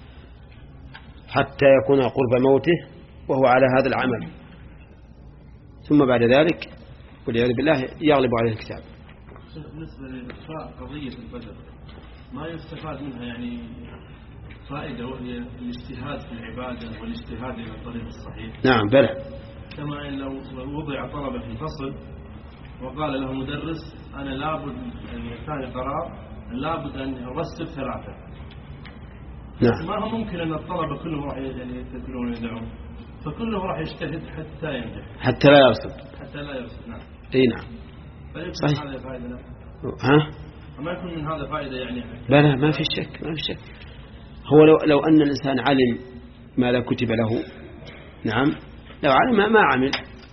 [SPEAKER 3] حتى يكون قرب موته وهو على هذا العمل، ثم بعد ذلك والعياذ بالله يغلب عليه الكتاب.
[SPEAKER 7] بالنسبة لإخفاء قضية البدر ما يستفاد منها يعني فائدة، وهي الاجتهاد في العبادة والاجتهاد إلى الطريق الصحيح.
[SPEAKER 3] نعم بلى.
[SPEAKER 7] كما إن لو وضع طلبة في فصل وقال له مدرس أنا لابد أن يكون قرار لابد أن أرسب ثلاثة.
[SPEAKER 3] نعم.
[SPEAKER 7] ما هو ممكن أن الطلبة كلهم راح يعني يتكلون ويدعون، فكلهم راح يجتهد حتى ينجح،
[SPEAKER 3] حتى لا يرسب.
[SPEAKER 7] حتى لا يرسب. نعم.
[SPEAKER 3] اي نعم.
[SPEAKER 7] صحيح. هذا فائدة. لا.
[SPEAKER 3] ها؟
[SPEAKER 7] ما يكون من هذا فائدة يعني.
[SPEAKER 3] لا ما في شك، ما في شك. هو لو لو أن الإنسان علم ما لا كتب له، نعم، لو علم ما عمل،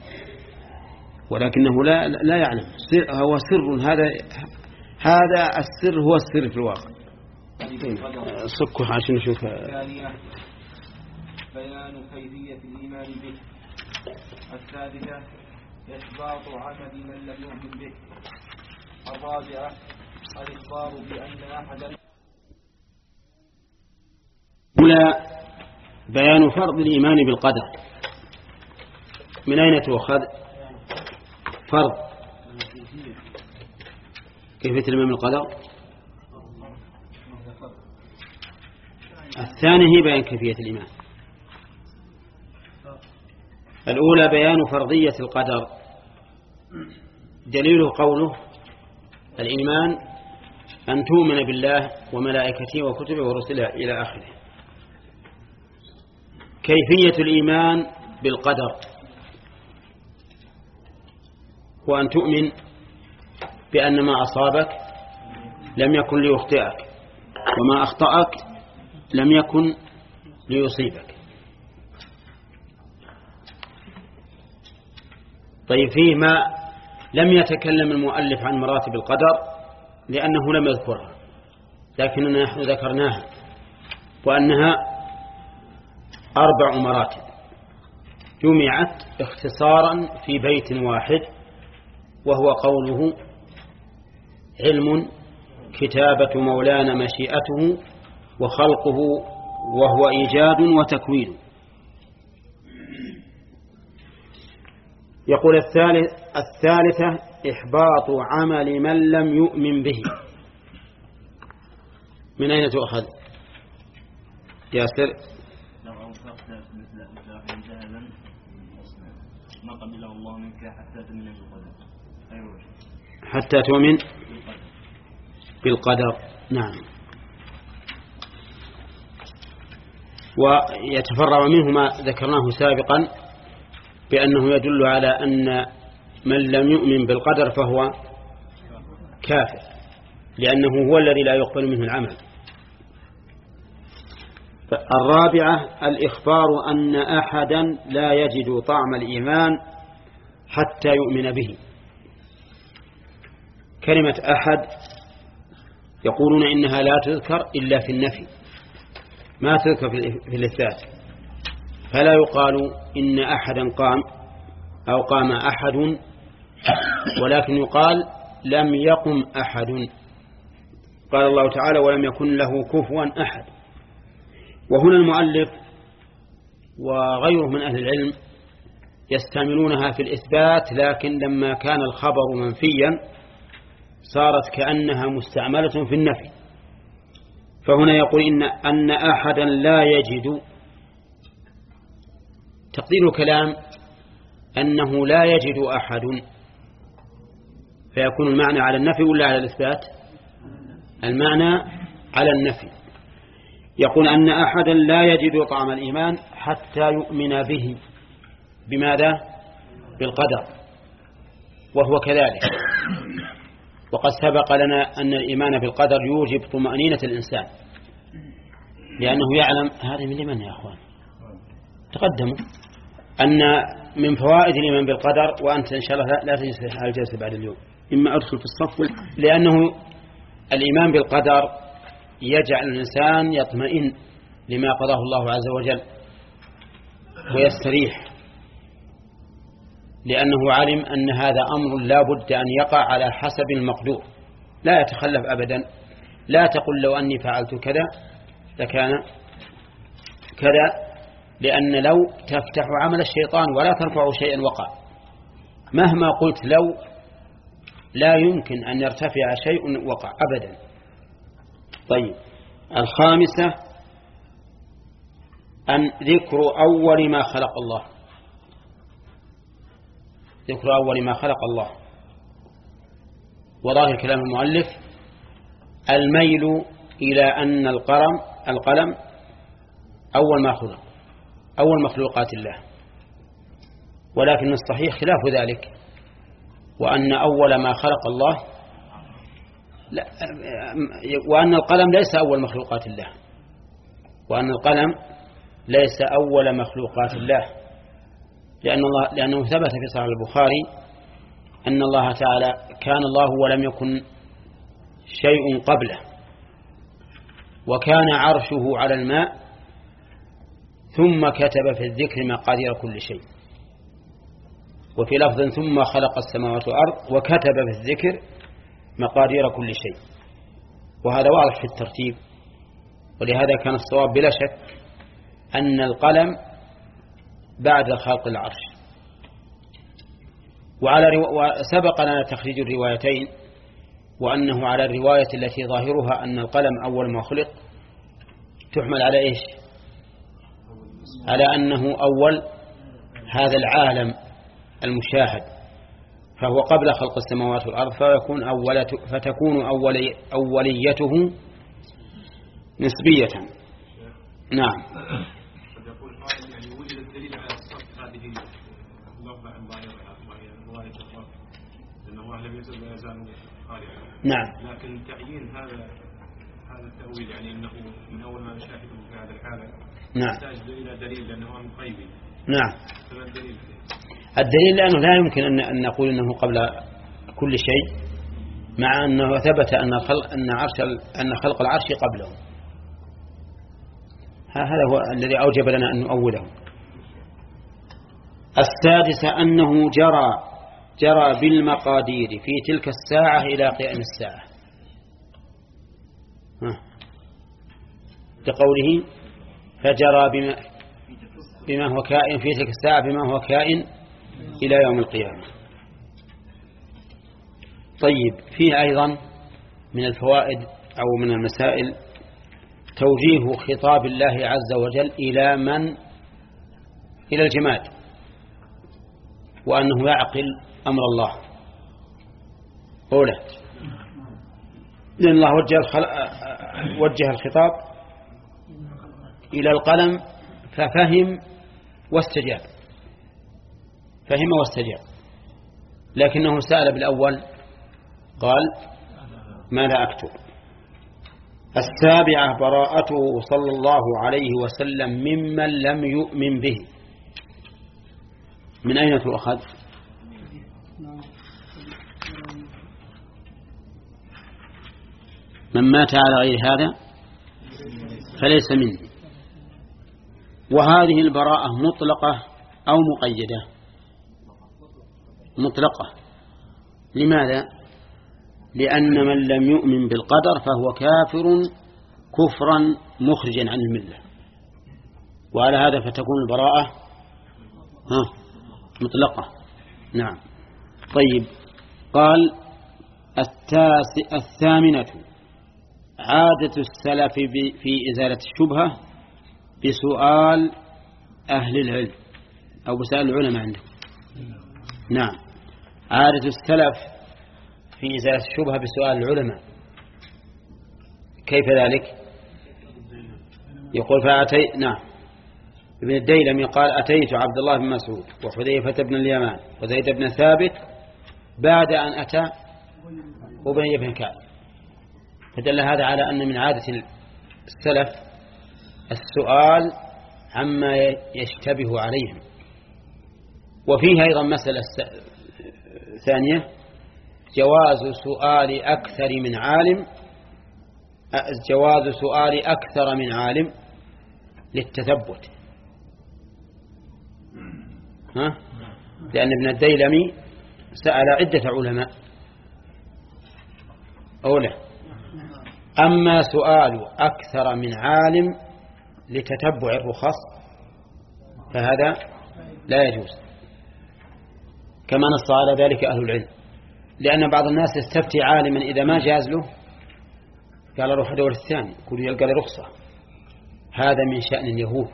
[SPEAKER 3] ولكنه لا لا يعلم. هو سر، هذا هذا السر هو السر في الواقع. صكوا عشان نشوف.
[SPEAKER 8] الثانية بيان كيفية الإيمان به. الثالثة إحباط عمل من لم يؤمن به. الرابعة الإخبار بأن أحدا.
[SPEAKER 3] أولى بيان فرض الإيمان بالقدر. من أين تؤخذ فرض كيفية الإيمان بالقدر؟ الثاني هي بيان كيفية الإيمان. الأولى بيان فرضية القدر، دليله قوله: الإيمان أن تؤمن بالله وملائكته وكتبه ورسله إلى آخره. كيفية الإيمان
[SPEAKER 1] بالقدر هو أن تؤمن بأن ما أصابك لم يكن ليخطئك وما أخطأك لم يكن ليصيبك. طيب، فيما لم يتكلم المؤلف عن مراتب القدر لأنه لم يذكرها، لكننا نحن ذكرناها، وأنها أربع مراتب جمعت اختصارا في بيت واحد، وهو قوله: علم، كتابة مولانا مشيئته، وخلقه وهو إيجاد وتكوين. يقول الثالث الثالثة إحباط عمل من لم يؤمن به. من أين تؤخذ ياسر؟
[SPEAKER 7] لو أوفقت مثل جهلا ما قبله الله منك حتى تؤمن بالقدر. أيوة.
[SPEAKER 1] حتى تؤمن بالقدر. نعم. ويتفرع منه ما ذكرناه سابقا بأنه يدل على أن من لم يؤمن بالقدر فهو كافر، لأنه هو الذي لا يقبل منه العمل. الرابعة الإخبار أن أحدا لا يجد طعم الإيمان حتى يؤمن به. كلمة أحد يقولون إنها لا تذكر إلا في النفي، ما تذكر في الإثبات، فلا يقال إن أحدا قام أو قام أحد، ولكن يقال لم يقم أحد. قال الله تعالى: ولم يكن له كفوا أحد. وهنا المؤلف وغيره من أهل العلم يستعملونها في الإثبات، لكن لما كان الخبر منفيا صارت كأنها مستعملة في النفي. فهنا يقول إن أن أحدا لا يجد، تقدير الكلام أنه لا يجد أحد، فيكون المعنى على النفي ولا على الإثبات؟ المعنى على النفي. يقول أن أحدا لا يجد طعم الإيمان حتى يؤمن به. بماذا؟ بالقدر، وهو كذلك. وقد سبق لنا أن الإيمان بالقدر يوجب طمأنينة الإنسان، لأنه يعلم هذا من لمن يا أخوان تقدموا أن من فوائد الإيمان بالقدر، وأنت إن شاء الله لا تجلس على الجلسة بعد اليوم، إما أدخل في الصف، لأنه الإيمان بالقدر يجعل الإنسان يطمئن لما قضاه الله عز وجل ويستريح، لأنه علم أن هذا أمر لا بد أن يقع على حسب المقدور، لا يتخلف أبدا. لا تقل لو أني فعلت كذا لكان كذا، لأن لو تفتح عمل الشيطان ولا ترفع شيئا وقع. مهما قلت لو لا يمكن أن يرتفع شيء وقع أبدا. طيب، الخامسة أن ذكر أول ما خلق الله، ذكر أول ما خلق الله. وظاهر كلام المؤلف الميل إلى أن القلم القلم أول ما خلق، أول مخلوقات الله، ولكن الصحيح خلاف ذلك، وأن أول ما خلق الله لا، وأن القلم ليس أول مخلوقات الله، وأن القلم ليس أول مخلوقات الله، لأن الله لأنه ثبت في صحيح البخاري أن الله تعالى كان الله ولم يكن شيء قبله، وكان عرشه على الماء، ثم كتب في الذكر مقادير كل شيء، وفي لفظ ثم خلق السماوات والأرض وكتب في الذكر مقادير كل شيء. وهذا واضح في الترتيب، ولهذا كان الصواب بلا شك أن القلم بعد خلق العرش. وعلى رو... وسبق لنا تخريج الروايتين، وأنه على الرواية التي ظاهرها أن القلم أول ما خلق تحمل على إيش؟ على أنه أول هذا العالم المشاهد، فهو قبل خلق السماوات والأرض، فيكون أولة فتكون أولي أوليته نسبية. نعم.
[SPEAKER 5] يقول يعني وجد الدليل على صفة هذه لم يزالوا خالقا.
[SPEAKER 1] نعم.
[SPEAKER 5] لكن تعيين هذا هذا التأويل يعني أنه من أول ما نشاهده في هذا الحالة
[SPEAKER 1] نعم.
[SPEAKER 5] يحتاج إلى دليل لأنه أمر غيبي.
[SPEAKER 1] نعم.
[SPEAKER 5] فما الدليل؟
[SPEAKER 1] الدليل لأنه لا يمكن أن نقول أنه قبل كل شيء، مع أنه ثبت أن خلق أن عرش أن خلق العرش قبله. هذا هو الذي أوجب لنا أن نؤوله. السادس أنه جرى جرى بالمقادير في تلك الساعة إلى قيام الساعة، بقوله فجرى بما, بما هو كائن في تلك الساعة بما هو كائن إلى يوم القيامة. طيب، فيه أيضا من الفوائد أو من المسائل توجيه خطاب الله عز وجل إلى من إلى الجماد، وأنه يعقل أمر الله. أولا لأن الله وجه, وجه الخطاب إلى القلم ففهم واستجاب، فهم واستجاب، لكنه سأل بالأول قال ماذا أكتب. السابعة براءته صلى الله عليه وسلم ممن لم يؤمن به. من أين تؤخذ؟ من مات على غير هذا فليس مني. وهذه البراءة مطلقة أو مقيدة؟ مطلقة. لماذا؟ لأن من لم يؤمن بالقدر فهو كافر كفرا مخرجا عن الملة، وعلى هذا فتكون البراءة ها مطلقة. نعم. طيب، قال الثامنة عادة السلف في إزالة الشبهة بسؤال أهل العلم أو بسؤال العلماء عندهم. نعم، عادة السلف في إزالة الشبهة بسؤال العلماء. كيف ذلك؟ يقول فأتي نعم ابن الديلمي قال أتيت عبد الله بن مسعود وحذيفة بن اليمان وزيد بن ثابت بعد أن أتى أبي بن كعب. فدل هذا على أن من عادة السلف السؤال عما يشتبه عليهم. وفيه أيضا مسألة ثانية، جواز سؤال أكثر من عالم جواز سؤال أكثر من عالم للتثبت. ها؟ لأن ابن الديلمي سأل عدة علماء. أولا، أما سؤال أكثر من عالم لتتبع الرخص فهذا لا يجوز، كما نص على ذلك أهل العلم. لأن بعض الناس يستفتي عالما إذا ما جاز له قال روح دور الثاني كل يلقى له رخصة. هذا من شأن اليهود.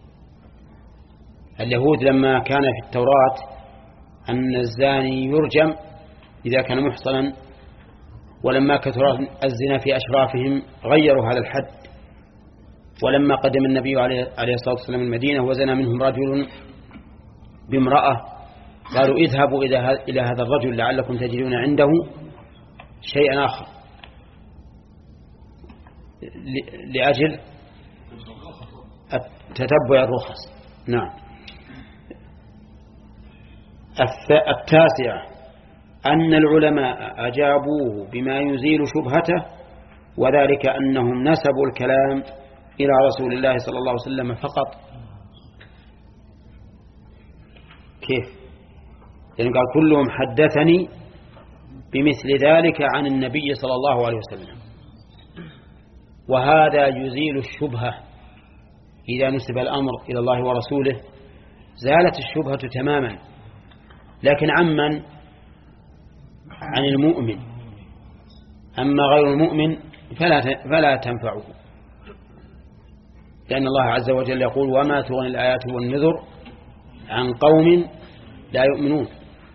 [SPEAKER 1] اليهود لما كان في التوراة أن الزاني يرجم إذا كان محصنا، ولما كثر الزنا في أشرافهم غيروا هذا الحد. ولما قدم النبي عليه الصلاة والسلام المدينة وزنى منهم رجل بامرأة قالوا اذهبوا إلى هذا الرجل لعلكم تجدون عنده شيئا آخر، لأجل تتبع الرخص. نعم. التاسعة أن العلماء أجابوه بما يزيل شبهته، وذلك أنهم نسبوا الكلام إلى رسول الله صلى الله عليه وسلم فقط. كيف؟ يعني قال كلهم حدثني بمثل ذلك عن النبي صلى الله عليه وسلم، وهذا يزيل الشبهة. إذا نسب الأمر إلى الله ورسوله زالت الشبهة تماما. لكن عمن؟ عن المؤمن. أما غير المؤمن فلا فلا تنفعه، لأن الله عز وجل يقول وما تغني الآيات والنذر عن قوم لا يؤمنون.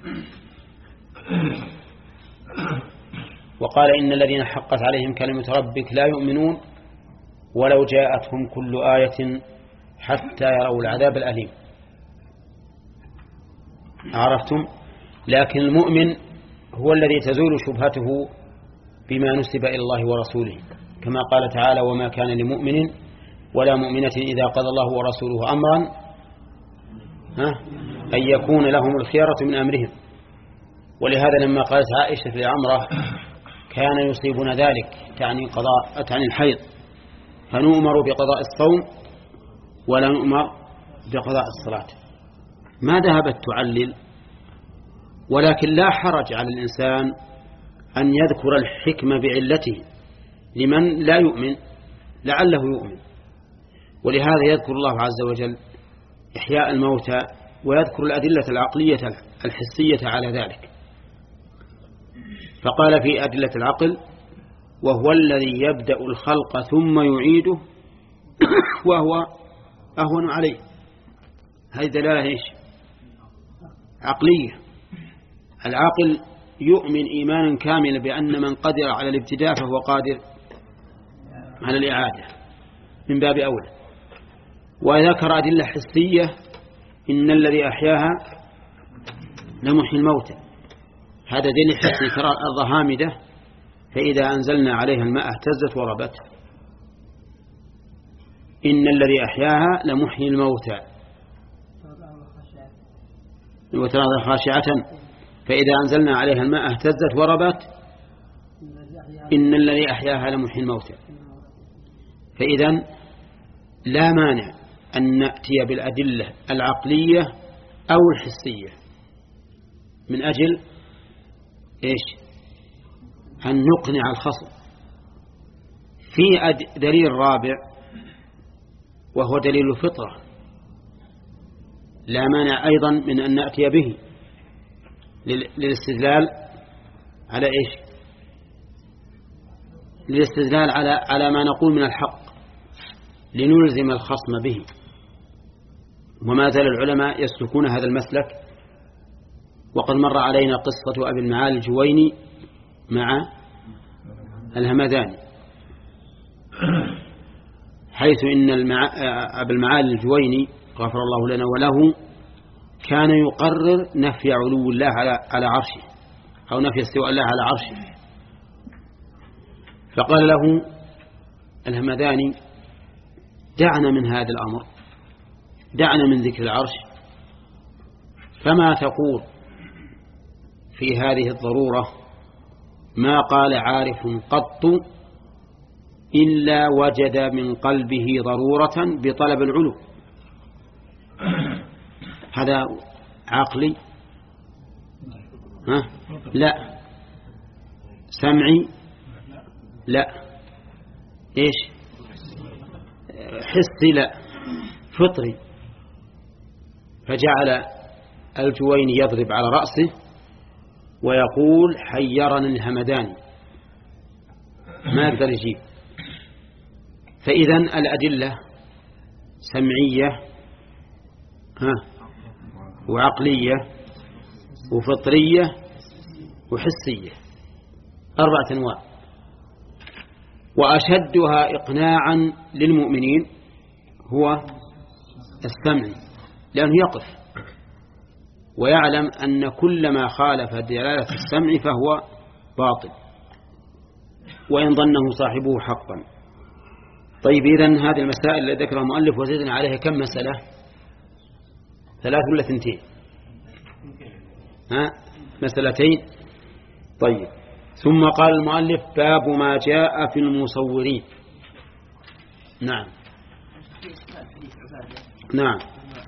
[SPEAKER 1] وقال إن الذين حقت عليهم كلمة ربك لا يؤمنون ولو جاءتهم كل آية حتى يروا العذاب الأليم. عرفتم؟ لكن المؤمن هو الذي تزول شبهته بما نسب إلى الله ورسوله، كما قال تعالى: وما كان لمؤمن ولا مؤمنة إذا قضى الله ورسوله أمرا ها أن يكون لهم الخيرة من أمرهم. ولهذا لما قالت عائشة لعمرة: كان يصيبنا ذلك، تعني قضاء تعني الحيض، فنؤمر بقضاء الصوم ولا نؤمر بقضاء الصلاة، ما ذهبت تعلل. ولكن لا حرج على الإنسان أن يذكر الحكمة بعلته لمن لا يؤمن لعله يؤمن. ولهذا يذكر الله عز وجل إحياء الموتى ويذكر الأدلة العقلية الحسية على ذلك، فقال في أدلة العقل: وهو الذي يبدأ الخلق ثم يعيده وهو أهون عليه. هذه دلالة إيش؟ عقلية. العقل يؤمن إيمانا كاملا بأن من قدر على الابتداء فهو قادر على الإعادة من باب أولى. وذكر أدلة حسية: إن الذي أحياها لمحيي الموتى، هذا دليل حسي. ترى الأرض هامدة فإذا أنزلنا عليها الماء اهتزت وربت. إن الذي أحياها لمحيي الموتى وترى خاشعة فإذا أنزلنا عليها الماء اهتزت وربت. إن الذي أحياها لمحيي الموتى. فإذا لا مانع أن نأتي بالأدلة العقلية أو الحسية من أجل إيش؟ أن نقنع الخصم. في دليل رابع وهو دليل الفطرة، لا مانع أيضا من أن نأتي به للاستدلال على إيش؟ للاستدلال على على ما نقول من الحق، لنلزم الخصم به. وما زال العلماء يسلكون هذا المسلك. وقد مر علينا قصة أبي المعالي الجويني مع الهمداني، حيث إن المع... أبي المعالي الجويني غفر الله لنا وله كان يقرر نفي علو الله على على عرشه أو نفي استواء الله على عرشه. فقال له الهمداني: دعنا من هذا الأمر، دعنا من ذكر العرش، فما تقول في هذه الضرورة؟ ما قال عارف قط إلا وجد من قلبه ضرورة بطلب العلو. هذا عقلي؟ ها؟ لا. سمعي؟ لا. إيش؟ حسي؟ لا. فطري. فجعل الجويني يضرب على رأسه ويقول: حيرنا الهمداني، ما يقدر يجيب. فإذن الأدلة سمعية ها وعقلية وفطرية وحسية، أربعة أنواع. وأشدها إقناعا للمؤمنين هو السمع، لأنه يقف ويعلم أن كل ما خالف دلالة السمع فهو باطل وإن ظنه صاحبه حقا. طيب، إذن هذه المسائل التي ذكرها المؤلف وزدنا عليها كم مسألة؟ ثلاث ولا ثنتين؟ ها؟ مسألتين. طيب، ثم قال المؤلف: باب ما جاء في المصورين. نعم نعم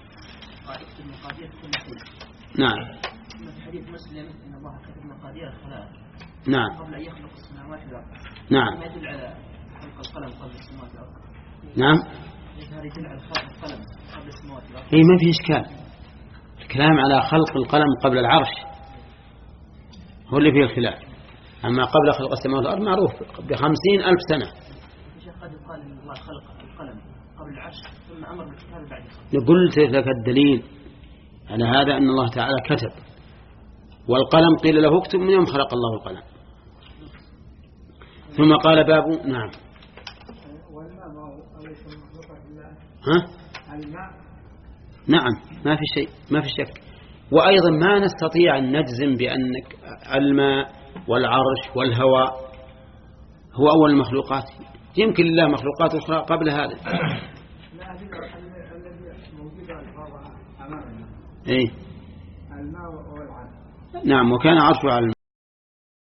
[SPEAKER 1] نعم.
[SPEAKER 6] في حديث مسلم إن الله كتب مقادير الخلائق
[SPEAKER 1] نعم
[SPEAKER 6] قبل أن يخلق السماوات والأرض.
[SPEAKER 1] نعم.
[SPEAKER 6] ما يدل على خلق القلم قبل السماوات والأرض؟
[SPEAKER 1] نعم.
[SPEAKER 6] هذا يدل على خلق القلم قبل السماوات والأرض.
[SPEAKER 1] إيه، ما في إشكال. الكلام على خلق القلم قبل العرش هو اللي فيه الخلاف. أما قبل خلق السماوات والأرض معروف بخمسين ألف سنة.
[SPEAKER 6] قد قال إن الله خلق القلم قبل العرش ثم أمر بالكتاب بعد خلق.
[SPEAKER 1] قلت لك الدليل على هذا أن الله تعالى كتب، والقلم قيل له اكتب من يوم خلق الله القلم. ثم قال باب نعم. ها؟ نعم، ما في شيء، ما في شك. وأيضا ما نستطيع أن نجزم بأن الماء والعرش والهواء هو أول المخلوقات، يمكن لله مخلوقات أخرى قبل هذا. إيه؟ نعم، وكان عرشه على الماء.